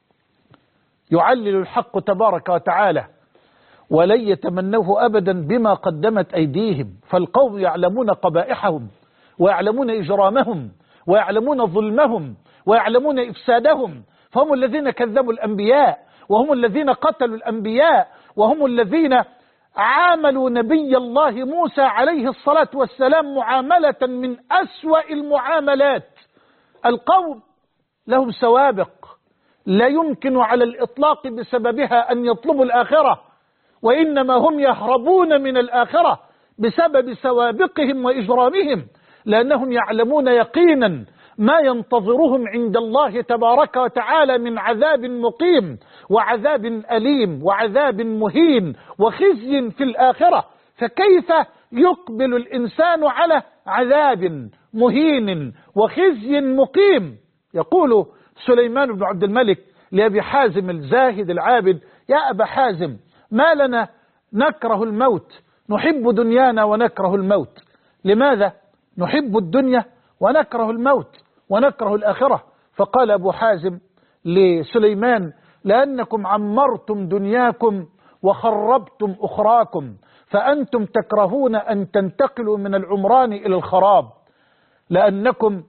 يعلل الحق تبارك وتعالى ولن يتمنوه أبدا بما قدمت أيديهم. فالقوم يعلمون قبائحهم ويعلمون إجرامهم ويعلمون ظلمهم ويعلمون إفسادهم، فهم الذين كذبوا الأنبياء، وهم الذين قتلوا الأنبياء، وهم الذين عاملوا نبي الله موسى عليه الصلاة والسلام معاملة من أسوأ المعاملات. القوم لهم سوابق لا يمكن على الإطلاق بسببها أن يطلبوا الآخرة، وإنما هم يهربون من الآخرة بسبب سوابقهم وإجرامهم، لأنهم يعلمون يقينا ما ينتظرهم عند الله تبارك وتعالى من عذاب مقيم وعذاب أليم وعذاب مهين وخزي في الآخرة. فكيف يقبل الإنسان على عذاب مهين وخزي مقيم؟ يقول سليمان بن عبد الملك لأبي حازم الزاهد العابد: يا أبا حازم، ما لنا نكره الموت، نحب دنيانا ونكره الموت. لماذا نحب الدنيا ونكره الموت ونكره الآخرة؟ فقال أبو حازم لسليمان: لأنكم عمرتم دنياكم وخربتم أخراكم، فأنتم تكرهون أن تنتقلوا من العمران إلى الخراب. لأنكم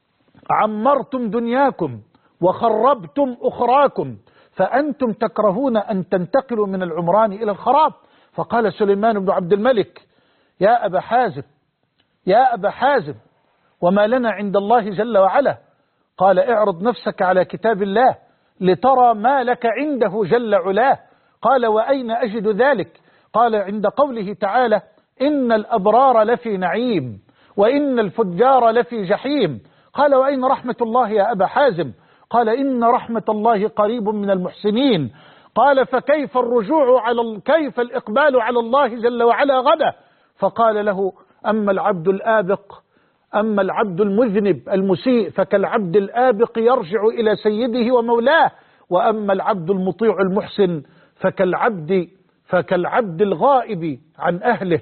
عمرتم دنياكم وخربتم أخراكم، فأنتم تكرهون أن تنتقلوا من العمران إلى الخراب. فقال سليمان بن عبد الملك: يا أبا حازم، يا أبا حازم، وما لنا عند الله جل وعلا؟ قال: اعرض نفسك على كتاب الله لترى ما لك عنده جل علاه. قال: وأين أجد ذلك؟ قال: عند قوله تعالى: إن الأبرار لفي نعيم وإن الفجار لفي جحيم. قال: وأين رحمة الله يا أبا حازم؟ قال: إن رحمة الله قريب من المحسنين. قال: فكيف الرجوع كيف الإقبال على الله جل وعلا غدا؟ فقال له: أما العبد الآبق، أما العبد المذنب المسيء فكالعبد الآبق يرجع إلى سيده ومولاه، وأما العبد المطيع المحسن فكالعبد الغائب عن أهله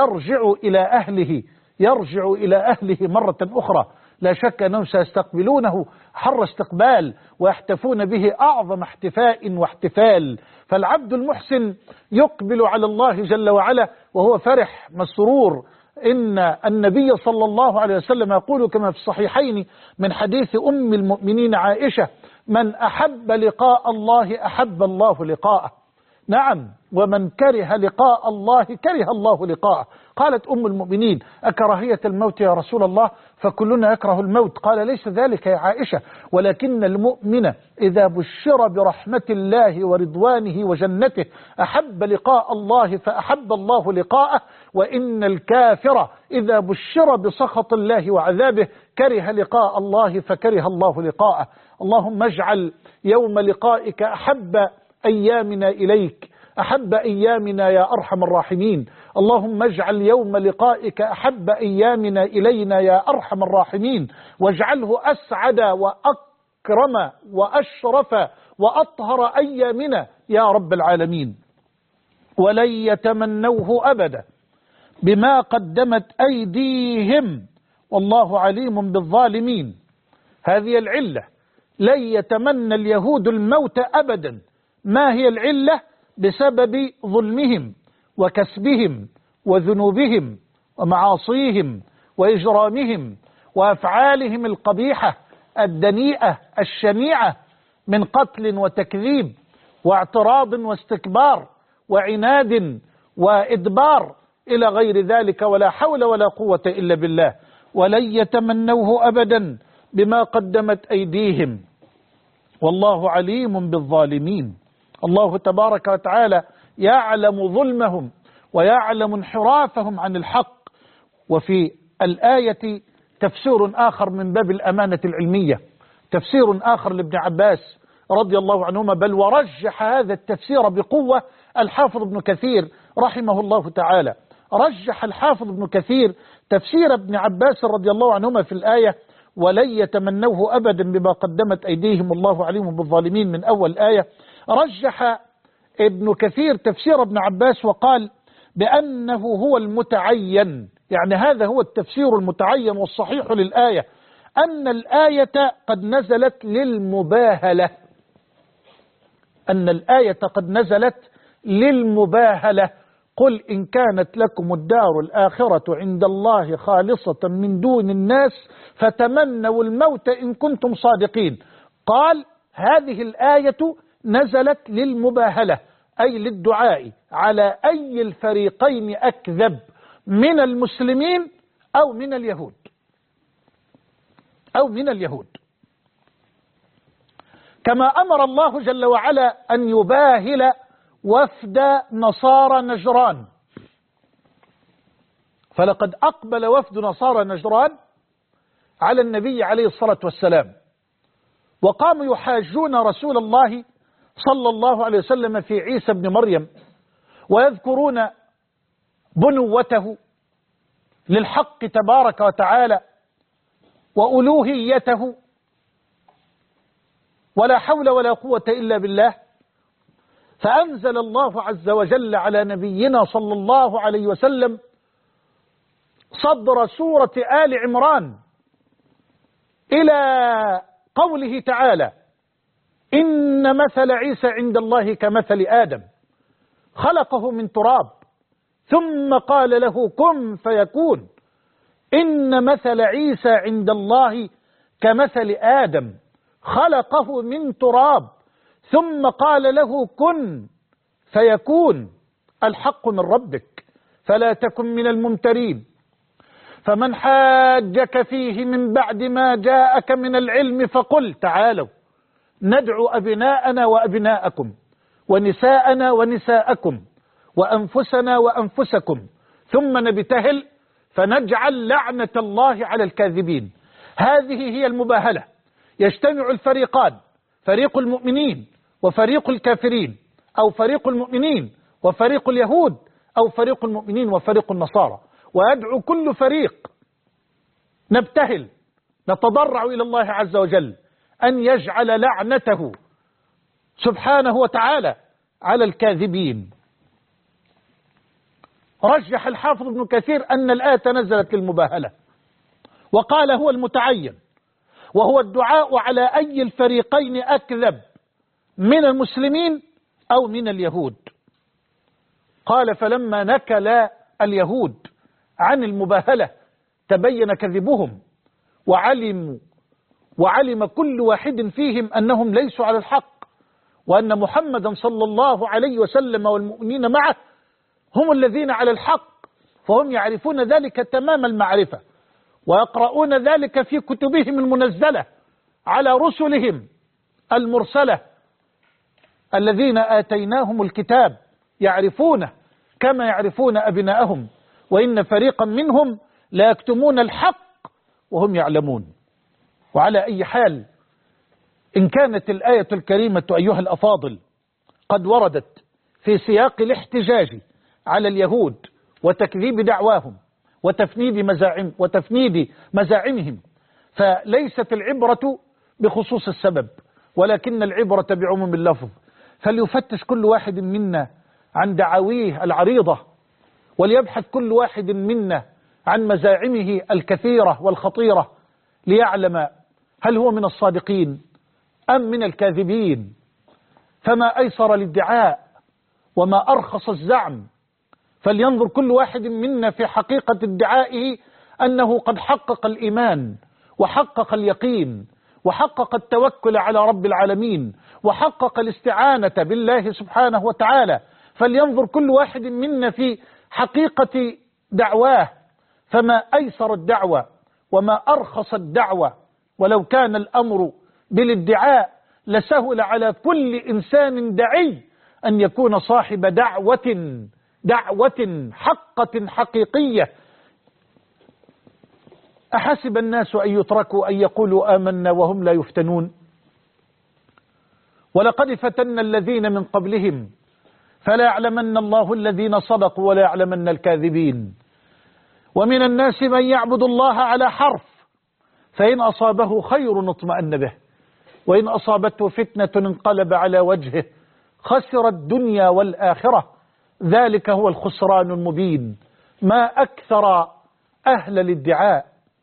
يرجع إلى أهله مرة أخرى. لا شك أنهم سيستقبلونه حر استقبال ويحتفون به أعظم احتفاء واحتفال. فالعبد المحسن يقبل على الله جل وعلا وهو فرح مسرور. إن النبي صلى الله عليه وسلم يقول كما في الصحيحين من حديث أم المؤمنين عائشة: من أحب لقاء الله أحب الله لقاءه. نعم، ومن كره لقاء الله كره الله لقاءه. قالت أم المؤمنين: أكراهية الموت يا رسول الله؟ فكلنا يكره الموت. قال: ليس ذلك يا عائشة، ولكن المؤمن إذا بشر برحمة الله ورضوانه وجنته أحب لقاء الله فأحب الله لقاءه، وإن الكافر إذا بشر بسخط الله وعذابه كره لقاء الله فكره الله لقاءه. اللهم اجعل يوم لقائك أحب أيامنا إليك، أحب أيامنا يا أرحم الراحمين. اللهم اجعل يوم لقائك أحب أيامنا إلينا يا أرحم الراحمين، واجعله أسعد وأكرم وأشرف وأطهر أيامنا يا رب العالمين. ولن يتمنوه أبدا بما قدمت أيديهم والله عليم بالظالمين. هذه العلة، لن يتمنى اليهود الموت أبدا. ما هي العلة؟ بسبب ظلمهم وكسبهم وذنوبهم ومعاصيهم وإجرامهم وأفعالهم القبيحة الدنيئة الشنيعة من قتل وتكذيب واعتراض واستكبار وعناد وإدبار إلى غير ذلك، ولا حول ولا قوة إلا بالله. ولن يتمنوه أبدا بما قدمت أيديهم والله عليم بالظالمين. الله تبارك وتعالى يعلم ظلمهم ويعلم انحرافهم عن الحق. وفي الآية تفسير آخر من باب الأمانة العلمية، تفسير آخر لابن عباس رضي الله عنهما، بل ورجح هذا التفسير بقوة الحافظ ابن كثير رحمه الله تعالى. رجح الحافظ ابن كثير تفسير ابن عباس رضي الله عنهما في الآية ولن يتمنوه أبدا بما قدمت أيديهم والله عليم بالظالمين من أول آية. رجح ابن كثير تفسير ابن عباس وقال بأنه هو المتعين، يعني هذا هو التفسير المتعين والصحيح للآية، أن الآية قد نزلت للمباهلة، أن الآية قد نزلت للمباهلة. قل إن كانت لكم الدار الآخرة عند الله خالصة من دون الناس فتمنوا الموت إن كنتم صادقين. قال هذه الآية نزلت للمباهلة، أي للدعاء على أي الفريقين أكذب، من المسلمين أو من اليهود، أو من اليهود. كما أمر الله جل وعلا أن يباهل وفد نصارى نجران، فلقد أقبل وفد نصارى نجران على النبي عليه الصلاة والسلام، وقاموا يحاجون رسول الله صلى الله عليه وسلم في عيسى بن مريم، ويذكرون بنوته للحق تبارك وتعالى وألوهيته ولا حول ولا قوة إلا بالله. فأنزل الله عز وجل على نبينا صلى الله عليه وسلم صدر سورة آل عمران إلى قوله تعالى إن مثل عيسى عند الله كمثل آدم خلقه من تراب ثم قال له كن فيكون. إن مثل عيسى عند الله كمثل آدم خلقه من تراب ثم قال له كن فيكون. الحق من ربك فلا تكن من الممترين. فمن حاجك فيه من بعد ما جاءك من العلم فقل تعالوا ندعو أبناءنا وأبناءكم ونساءنا ونساءكم وأنفسنا وأنفسكم ثم نبتهل فنجعل لعنة الله على الكاذبين. هذه هي المباهلة. يجتمع الفريقان، فريق المؤمنين وفريق الكافرين، أو فريق المؤمنين وفريق اليهود، أو فريق المؤمنين وفريق النصارى، ويدعو كل فريق نبتهل نتضرع إلى الله عز وجل أن يجعل لعنته سبحانه وتعالى على الكاذبين. رجح الحافظ ابن كثير أن الآية نزلت للمباهلة، وقال هو المتعين، وهو الدعاء على أي الفريقين أكذب، من المسلمين أو من اليهود. قال فلما نكل اليهود عن المباهلة تبين كذبهم، وعلم كل واحد فيهم أنهم ليسوا على الحق، وأن محمدا صلى الله عليه وسلم والمؤمنين معه هم الذين على الحق، فهم يعرفون ذلك تمام المعرفة، ويقرؤون ذلك في كتبهم المنزلة على رسلهم المرسلة الذين آتيناهم الكتاب، يعرفونه كما يعرفون أبناءهم، وإن فريقا منهم لا يكتمون الحق وهم يعلمون. وعلى أي حال، إن كانت الآية الكريمة أيها الأفاضل قد وردت في سياق الاحتجاج على اليهود وتكذيب دعواهم وتفنيد مزاعمهم. فليست العبرة بخصوص السبب، ولكن العبرة بعموم اللفظ. فليفتش كل واحد منا عن دعاويه العريضة، وليبحث كل واحد منا عن مزاعمه الكثيرة والخطيرة، ليعلم هل هو من الصادقين أم من الكاذبين. فما أيسر الادعاء وما أرخص الزعم. فلينظر كل واحد منا في حقيقة ادعائه أنه قد حقق الإيمان وحقق اليقين وحقق التوكل على رب العالمين وحقق الاستعانة بالله سبحانه وتعالى. فلينظر كل واحد منا في حقيقة دعواه. فما أيسر الدعوة وما أرخص الدعوة. ولو كان الأمر بالادعاء لسهل على كل إنسان دعي أن يكون صاحب دعوة حقة حقيقية. أحسب الناس أن يتركوا أن يقولوا آمنا وهم لا يفتنون؟ ولقد فتنا الذين من قبلهم فلا يعلمن الله الذين صدقوا ولا يعلمن الكاذبين. ومن الناس من يعبد الله على حرف، فإن أصابه خير اطمأن به، وإن أصابته فتنة انقلب على وجهه، خسر الدنيا والآخرة، ذلك هو الخسران المبين. ما أكثر أهل الادعاء،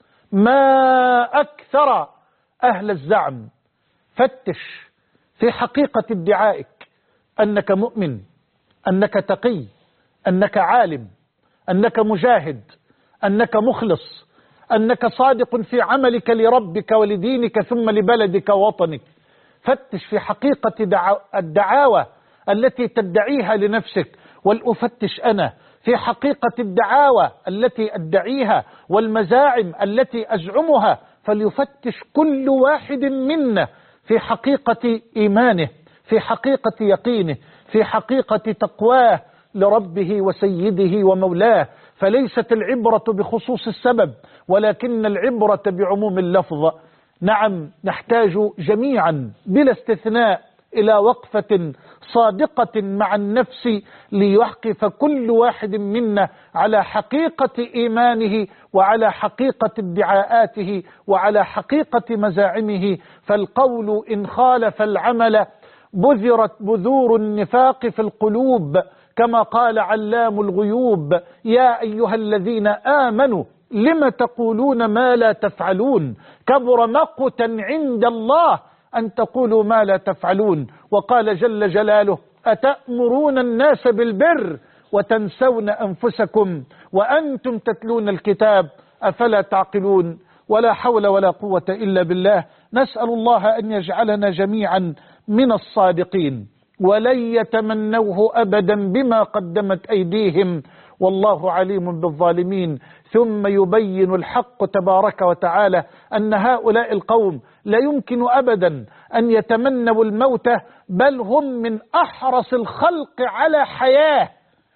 ما أكثر أهل الزعم. فتش في حقيقة ادعائك أنك مؤمن، أنك تقي، أنك عالم، أنك مجاهد، أنك مخلص، أنك صادق في عملك لربك ولدينك ثم لبلدك ووطنك. فتش في حقيقة الدعاوى التي تدعيها لنفسك، ولأفتش أنا في حقيقة الدعاوى التي أدعيها والمزاعم التي أزعمها. فليفتش كل واحد منا في حقيقة إيمانه، في حقيقة يقينه، في حقيقة تقواه لربه وسيده ومولاه. فليست العبرة بخصوص السبب، ولكن العبرة بعموم اللفظ. نعم، نحتاج جميعا بلا استثناء إلى وقفة صادقة مع النفس، ليحقف كل واحد منا على حقيقة إيمانه وعلى حقيقة ادعاءاته وعلى حقيقة مزاعمه. فالقول إن خالف العمل بذرت بذور النفاق في القلوب، كما قال علام الغيوب: يا أيها الذين آمنوا لم تقولون ما لا تفعلون، كبر مقتا عند الله أن تقولوا ما لا تفعلون. وقال جل جلاله: أتأمرون الناس بالبر وتنسون أنفسكم وأنتم تتلون الكتاب أفلا تعقلون. ولا حول ولا قوة إلا بالله. نسأل الله أن يجعلنا جميعا من الصادقين، ولن يتمنوه أبدا بما قدمت أيديهم، والله عليم بالظالمين. ثم يبين الحق تبارك وتعالى أن هؤلاء القوم لا يمكن أبدا أن يتمنوا الموت، بل هم من أحرص الخلق على حياة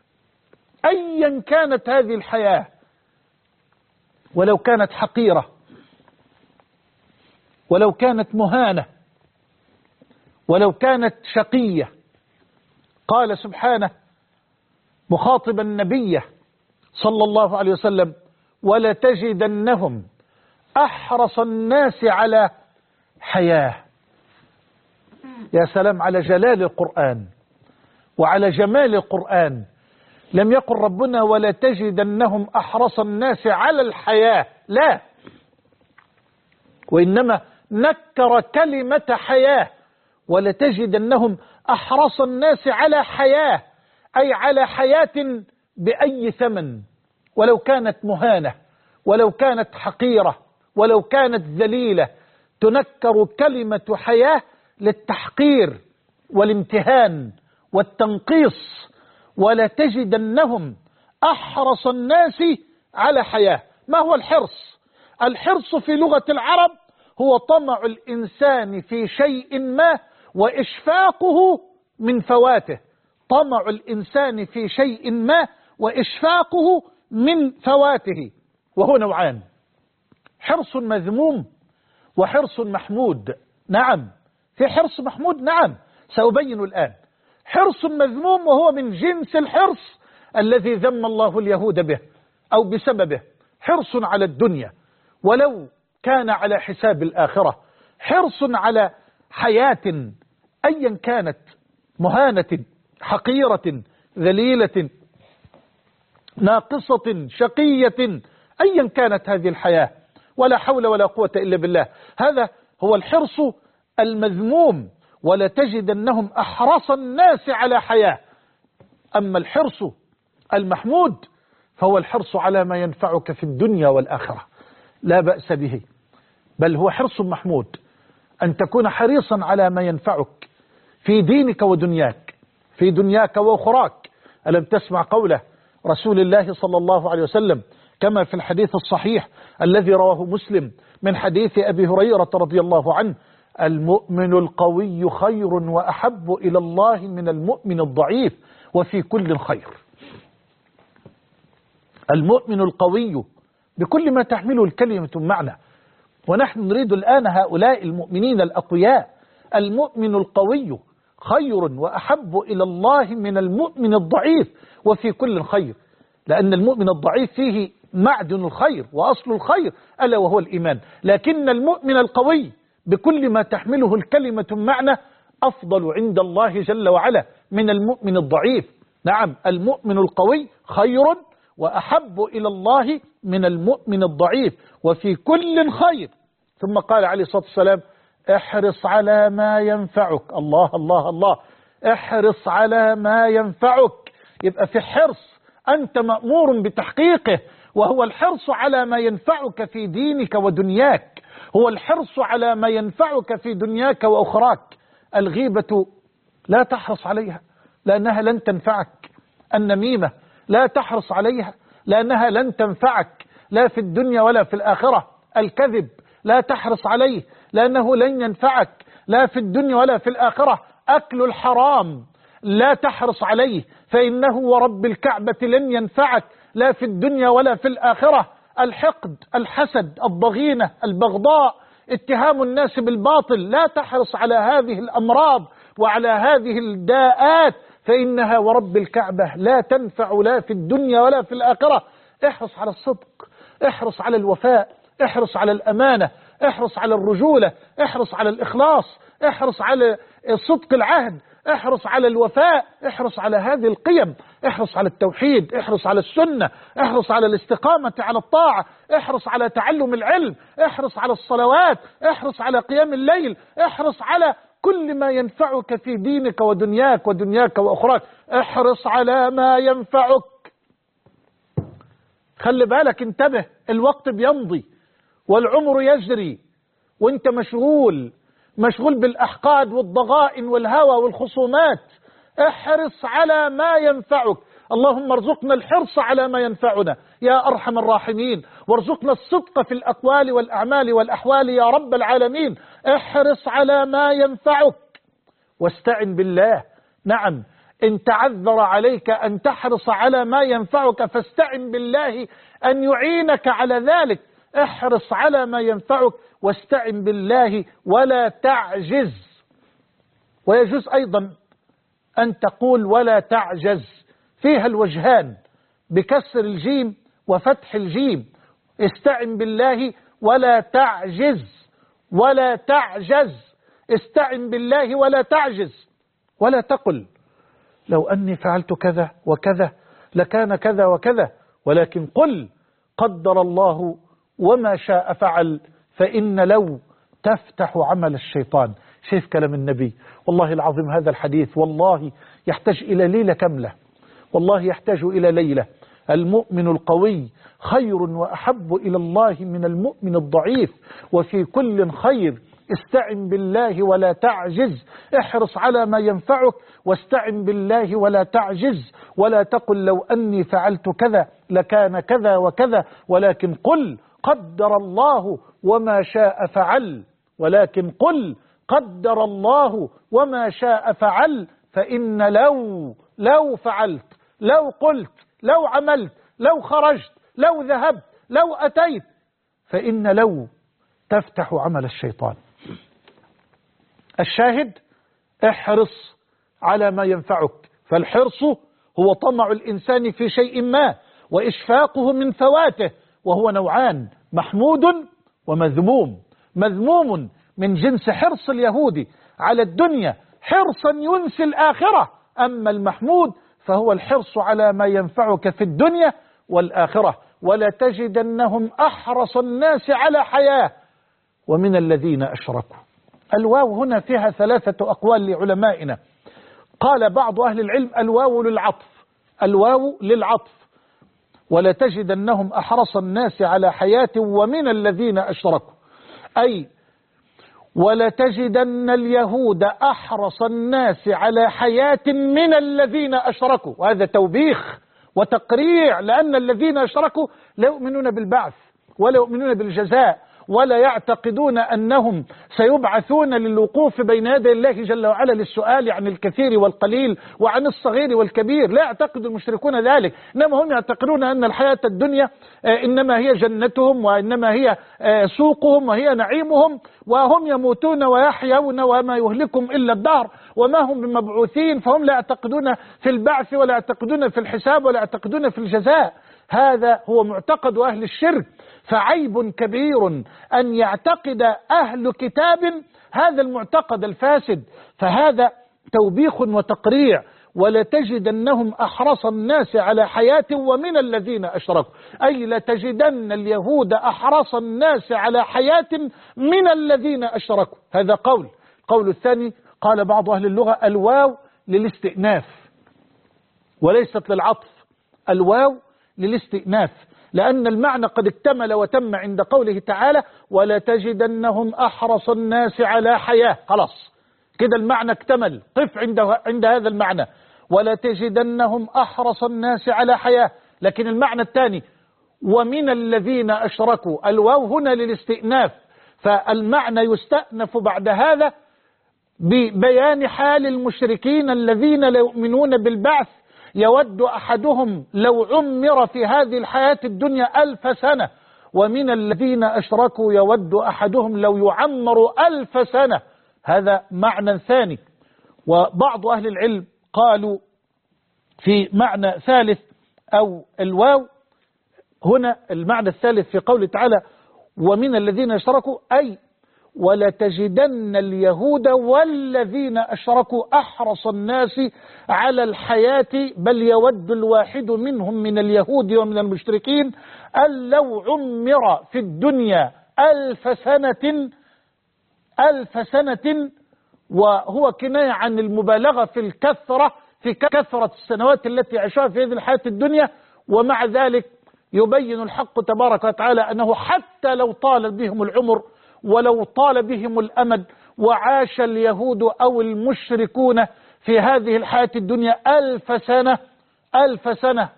أيا كانت هذه الحياة، ولو كانت حقيرة، ولو كانت مهانة، ولو كانت شقية. قال سبحانه مخاطبا النبي صلى الله عليه وسلم: ولتجدنهم أحرص الناس على حياة. يا سلام على جلال القرآن وعلى جمال القرآن. لم يقل ربنا ولتجدنهم أحرص الناس على الحياة، لا، وإنما نكر كلمة حياة. ولتجدنهم أحرص الناس على حياة، أي على حياة بأي ثمن، ولو كانت مهانة، ولو كانت حقيرة، ولو كانت ذليلة، تنكر كلمة حياة للتحقير والامتهان والتنقيص. ولتجدنهم أحرص الناس على حياة. ما هو الحرص؟ الحرص في لغة العرب هو طمع الإنسان في شيء ما وإشفاقه من فواته. طمع الإنسان في شيء ما وإشفاقه من فواته. وهو نوعان: حرص مذموم وحرص محمود. نعم، في حرص محمود، نعم، سأبين الآن. حرص مذموم وهو من جنس الحرص الذي ذم الله اليهود به أو بسببه، حرص على الدنيا ولو كان على حساب الآخرة، حرص على حياة أيا كانت، مهانة، حقيرة، ذليلة، ناقصة، شقية، أيا كانت هذه الحياة، ولا حول ولا قوة إلا بالله. هذا هو الحرص المذموم، ولا تجدنهم أحرص الناس على حياة. أما الحرص المحمود فهو الحرص على ما ينفعك في الدنيا والآخرة، لا بأس به، بل هو حرص محمود أن تكون حريصا على ما ينفعك في دينك ودنياك، في دنياك وأخراك. ألم تسمع قوله رسول الله صلى الله عليه وسلم كما في الحديث الصحيح الذي رواه مسلم من حديث أبي هريرة رضي الله عنه: المؤمن القوي خير وأحب إلى الله من المؤمن الضعيف وفي كل خير. المؤمن القوي بكل ما تحمله الكلمة معنى، ونحن نريد الآن هؤلاء المؤمنين الأقوياء. المؤمن القوي خير وأحب إلى الله من المؤمن الضعيف وفي كل خير، لأن المؤمن الضعيف فيه معدن الخير وأصل الخير ألا وهو الإيمان، لكن المؤمن القوي بكل ما تحمله الكلمة معنى أفضل عند الله جل وعلا من المؤمن الضعيف. نعم، المؤمن القوي خير وأحب إلى الله من المؤمن الضعيف وفي كل خير. ثم قال عليه الصلاة والسلام: احرص على ما ينفعك. الله الله الله، احرص على ما ينفعك. يبقى في حرص أنت مأمور بتحقيقه، وهو الحرص على ما ينفعك في دينك ودنياك، هو الحرص على ما ينفعك في دنياك وأخراك. الغيبة لا تحرص عليها لأنها لن تنفعك، النميمة لا تحرص عليها لأنها لن تنفعك لا في الدنيا ولا في الآخرة، الكذب لا تحرص عليه لأنه لن ينفعك لا في الدنيا ولا في الآخرة، أكل الحرام لا تحرص عليه فإنه ورب الكعبة لن ينفعك لا في الدنيا ولا في الآخرة، الحقد، الحسد، الضغينة، البغضاء، اتهام الناس بالباطل، لا تحرص على هذه الأمراض وعلى هذه الداءات فإنها ورب الكعبة لا تنفع لا في الدنيا ولا في الآخرة. احرص على الصدق، احرص على الوفاء، احرص على الأمانة، احرص على الرجولة، احرص على الإخلاص، احرص على صدق العهد، احرص على الوفاء، احرص على هذه القيم، احرص على التوحيد، احرص على السنة، احرص على الاستقامة على الطاعة، احرص على تعلم العلم، احرص على الصلوات، احرص على قيام الليل، احرص على كل ما ينفعك في دينك ودنياك وأخراك، احرص على ما ينفعك. خلي بالك، انتبه، الوقت بيمضي والعمر يجري وانت مشغول بالأحقاد والضغائن والهوى والخصومات. احرص على ما ينفعك. اللهم ارزقنا الحرص على ما ينفعنا يا أرحم الراحمين، وارزقنا الصدق في الأقوال والأعمال والأحوال يا رب العالمين. احرص على ما ينفعك واستعن بالله. نعم، إن تعذر عليك أن تحرص على ما ينفعك فاستعن بالله أن يعينك على ذلك. احرص على ما ينفعك واستعن بالله ولا تعجز. ويجوز أيضا أن تقول ولا تعجز، فيها الوجهان بكسر الجيم وفتح الجيم. استعن بالله ولا تعجز، ولا تعجز، استعن بالله ولا تعجز. ولا تقل لو أني فعلت كذا وكذا لكان كذا وكذا، ولكن قل قدر الله وما شاء فعل، فإن لو تفتح عمل الشيطان. شايف كلام النبي؟ والله العظيم هذا الحديث والله يحتاج إلى ليلة كاملة، والله يحتاج إلى ليلة. المؤمن القوي خير وأحب إلى الله من المؤمن الضعيف وفي كل خير. استعن بالله ولا تعجز، احرص على ما ينفعك واستعن بالله ولا تعجز. ولا تقل لو أني فعلت كذا لكان كذا وكذا، ولكن قل قدر الله وما شاء فعل، ولكن قل قدر الله وما شاء فعل. فإن لو فعلت، لو قلت، لو عملت، لو خرجت، لو ذهبت، لو أتيت، فإن لو تفتح عمل الشيطان. الشاهد احرص على ما ينفعك، فالحرص هو طمع الإنسان في شيء ما وإشفاقه من فواته، وهو نوعان: محمود ومذموم. مذموم من جنس حرص اليهود على الدنيا حرصا ينسي الآخرة، أما المحمود فهو الحرص على ما ينفعك في الدنيا والآخرة. ولا تجدنهم أحرص الناس على حياة ومن الذين أشركوا. الواو هنا فيها 3 أقوال لعلمائنا. قال بعض أهل العلم الواو للعطف، الواو للعطف، ولا تجدنهم أحرص الناس على حياة ومن الذين أشركوا، أي ولا تجدن اليهود أحرص الناس على حياة من الذين أشركوا. وهذا توبيخ وتقريع، لأن الذين أشركوا لا يؤمنون بالبعث ولا يؤمنون بالجزاء ولا يعتقدون أنهم سيبعثون للوقوف بين يدي الله جل وعلا للسؤال عن الكثير والقليل وعن الصغير والكبير. لا يعتقد المشركون ذلك، إنما هم يعتقدون أن الحياة الدنيا إنما هي جنتهم وإنما هي سوقهم وهي نعيمهم، وهم يموتون ويحيون وما يهلكهم إلا الدهر وما هم بمبعوثين. فهم لا يعتقدون في البعث ولا يعتقدون في الحساب ولا يعتقدون في الجزاء. هذا هو معتقد أهل الشرك. فعيب كبير أن يعتقد أهل كتاب هذا المعتقد الفاسد، فهذا توبيخ وتقريع. ولا تجدنهم أحرص الناس على حياة ومن الذين أشركوا، أي لتجدن اليهود أحرص الناس على حياة من الذين أشركوا. هذا قول. القول الثاني قال بعض أهل اللغة الواو للاستئناف وليست للعطف، الواو للاستئناف، لأن المعنى قد اكتمل وتم عند قوله تعالى ولا تجدنهم أحرص الناس على حياة. خلاص كده المعنى اكتمل، قف عند هذا المعنى، ولا تجدنهم أحرص الناس على حياة. لكن المعنى الثاني ومن الذين أشركوا، الواو هنا للاستئناف، فالمعنى يستأنف بعد هذا ببيان حال المشركين الذين لا يؤمنون بالبعث. يود أحدهم لو عمر في هذه الحياة الدنيا 1000 سنة، ومن الذين أشركوا يود أحدهم لو يعمر 1000 سنة. هذا معنى ثاني. وبعض أهل العلم قالوا في معنى ثالث، أو الواو هنا المعنى الثالث في قوله تعالى ومن الذين أشركوا، أي ولتجدن اليهود والذين أشركوا أحرص الناس على الحياة، بل يود الواحد منهم من اليهود ومن المشركين أن لو عمر في الدنيا 1000 سنة، 1000 سنة، وهو كناية عن المبالغة في الكثرة، في كثرة السنوات التي عاشها في هذه الحياة الدنيا. ومع ذلك يبين الحق تبارك وتعالى أنه حتى لو طال بهم العمر ولو طال بهم الأمد وعاش اليهود أو المشركون في هذه الحياة الدنيا 1000 سنة، 1000 سنة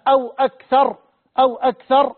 أو أكثر،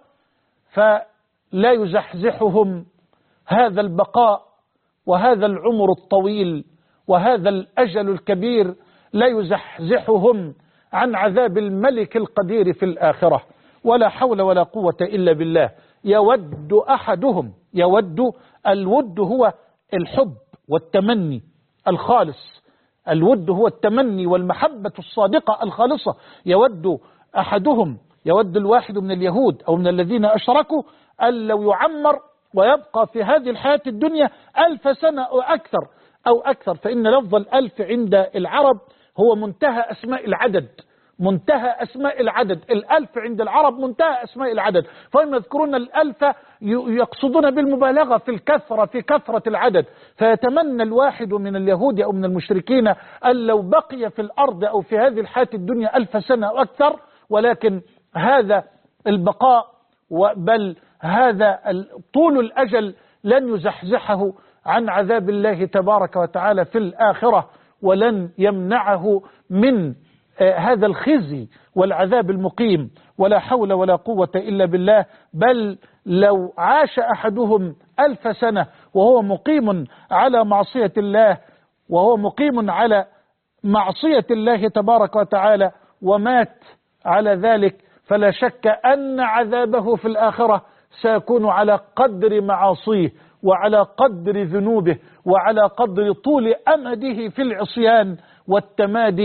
فلا يزحزحهم هذا البقاء وهذا العمر الطويل وهذا الأجل الكبير، لا يزحزحهم عن عذاب الملك القدير في الآخرة. ولا حول ولا قوة إلا بالله. يود أحدهم، يود، الود هو الحب والتمني الخالص، الود هو التمني والمحبة الصادقة الخالصة. يود أحدهم، يود الواحد من اليهود أو من الذين أشركوا أن لو يعمر ويبقى في هذه الحياة الدنيا 1000 سنة أو أكثر، فإن لفظ 1000 عند العرب هو منتهى أسماء العدد، منتهى أسماء العدد. 1000 عند العرب منتهى أسماء العدد، فهم يذكرون 1000 يقصدون بالمبالغة في الكثرة، في كثرة العدد. فيتمنى الواحد من اليهود أو من المشركين أن لو بقي في الأرض أو في هذه الحياة الدنيا 1000 سنة أو أكثر، ولكن هذا البقاء بل هذا طول الأجل لن يزحزحه عن عذاب الله تبارك وتعالى في الآخرة، ولن يمنعه من هذا الخزي والعذاب المقيم. ولا حول ولا قوة إلا بالله. بل لو عاش أحدهم 1000 سنة وهو مقيم على معصية الله، وهو مقيم على معصية الله تبارك وتعالى ومات على ذلك، فلا شك أن عذابه في الآخرة سيكون على قدر معاصيه وعلى قدر ذنوبه وعلى قدر طول أمده في العصيان والتمادي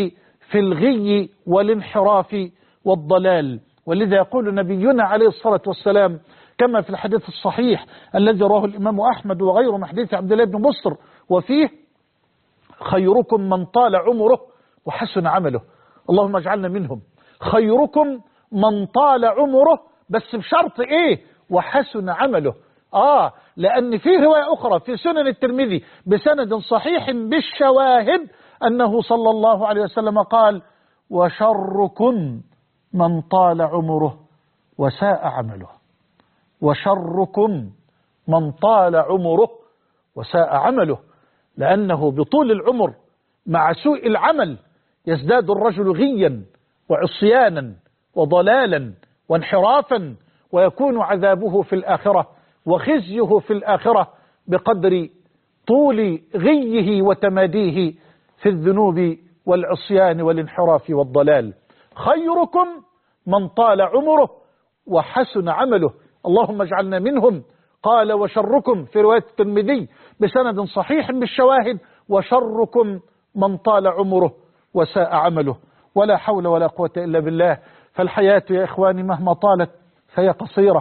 في الغي والانحراف والضلال. ولذا يقول نبينا عليه الصلاة والسلام كما في الحديث الصحيح الذي رواه الإمام أحمد وغيره من حديث عبد الله بن بصر، وفيه: خيركم من طال عمره وحسن عمله. اللهم اجعلنا منهم. خيركم من طال عمره، بس بشرط ايه؟ وحسن عمله. لأن في رواية أخرى في سنن الترمذي بسند صحيح بالشواهد أنه صلى الله عليه وسلم قال: وشركم من طال عمره وساء عمله. وشركم من طال عمره وساء عمله، لأنه بطول العمر مع سوء العمل يزداد الرجل غيا وعصيانا وضلالا وانحرافا، ويكون عذابه في الآخرة وخزيه في الآخرة بقدر طول غيه وتماديه في الذنوب والعصيان والانحراف والضلال. خيركم من طال عمره وحسن عمله. اللهم اجعلنا منهم. قال: وشركم في رواية الترمذي بسند صحيح بالشواهد: وشركم من طال عمره وساء عمله. ولا حول ولا قوة إلا بالله. فالحياة يا إخواني مهما طالت فهي قصيرة.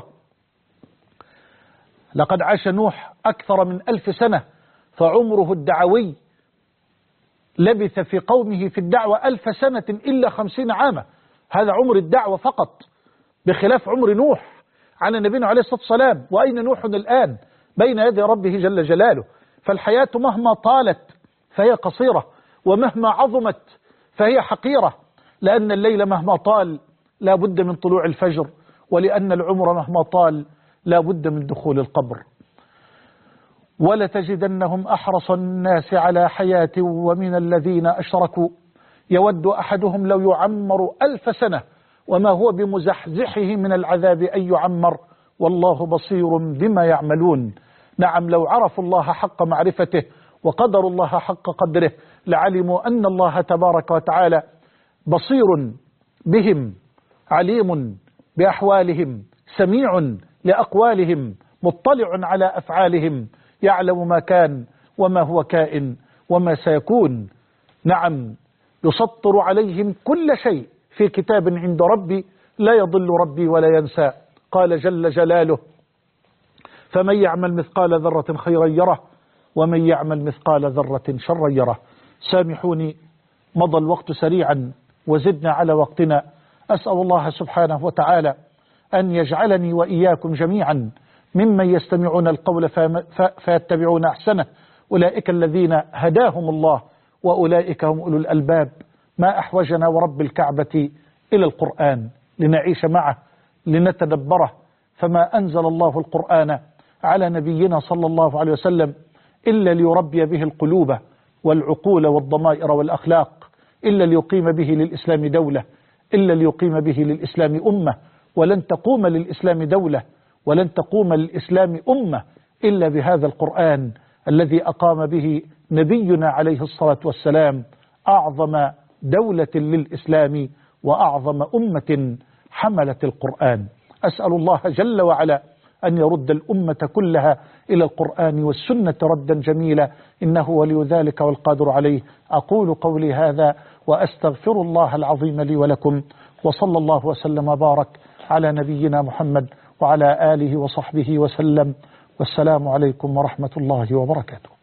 لقد عاش نوح أكثر من 1000 سنة، فعمره الدعوي لبث في قومه في الدعوة 1000 سنة إلا 50 عاما. هذا عمر الدعوة فقط، بخلاف عمر نوح عن نبينا عليه الصلاة والسلام. وأين نوح الآن؟ بين يدي ربه جل جلاله. فالحياة مهما طالت فهي قصيرة، ومهما عظمت فهي حقيرة، لأن الليل مهما طال لا بد من طلوع الفجر، ولأن العمر مهما طال لا بد من دخول القبر. ولتجدنهم أحرص الناس على حياة ومن الذين أشركوا يود أحدهم لو يعمر 1000 سنة وما هو بمزحزحه من العذاب أن يعمر والله بصير بما يعملون. نعم، لو عرفوا الله حق معرفته وقدروا الله حق قدره لعلموا أن الله تبارك وتعالى بصير بهم، عليم بأحوالهم، سميع لأقوالهم، مطلع على أفعالهم، يعلم ما كان وما هو كائن وما سيكون. نعم، يسطر عليهم كل شيء في كتاب عند ربي لا يضل ربي ولا ينسى. قال جل جلاله: فمن يعمل مثقال ذرة خيرا يره ومن يعمل مثقال ذرة شرا يره. سامحوني، مضى الوقت سريعا وزدنا على وقتنا. أسأل الله سبحانه وتعالى أن يجعلني وإياكم جميعا ممن يستمعون القول فيتبعون أحسنه. أولئك الذين هداهم الله وأولئك هم أولو الألباب. ما أحوجنا ورب الكعبة إلى القرآن لنعيش معه لنتدبره، فما أنزل الله القرآن على نبينا صلى الله عليه وسلم إلا ليربي به القلوب والعقول والضمائر والأخلاق، إلا ليقيم به للإسلام دولة، إلا ليقيم به للإسلام أمة. ولن تقوم للإسلام دولة ولن تقوم للإسلام أمة إلا بهذا القرآن الذي أقام به نبينا عليه الصلاة والسلام أعظم دولة للإسلام وأعظم أمة حملت القرآن. أسأل الله جل وعلا أن يرد الأمة كلها إلى القرآن والسنة ردا جميلا، إنه ولي ذلك والقادر عليه. أقول قولي هذا وأستغفر الله العظيم لي ولكم، وصلى الله وسلم وبارك على نبينا محمد وعلى آله وصحبه وسلم، والسلام عليكم ورحمة الله وبركاته.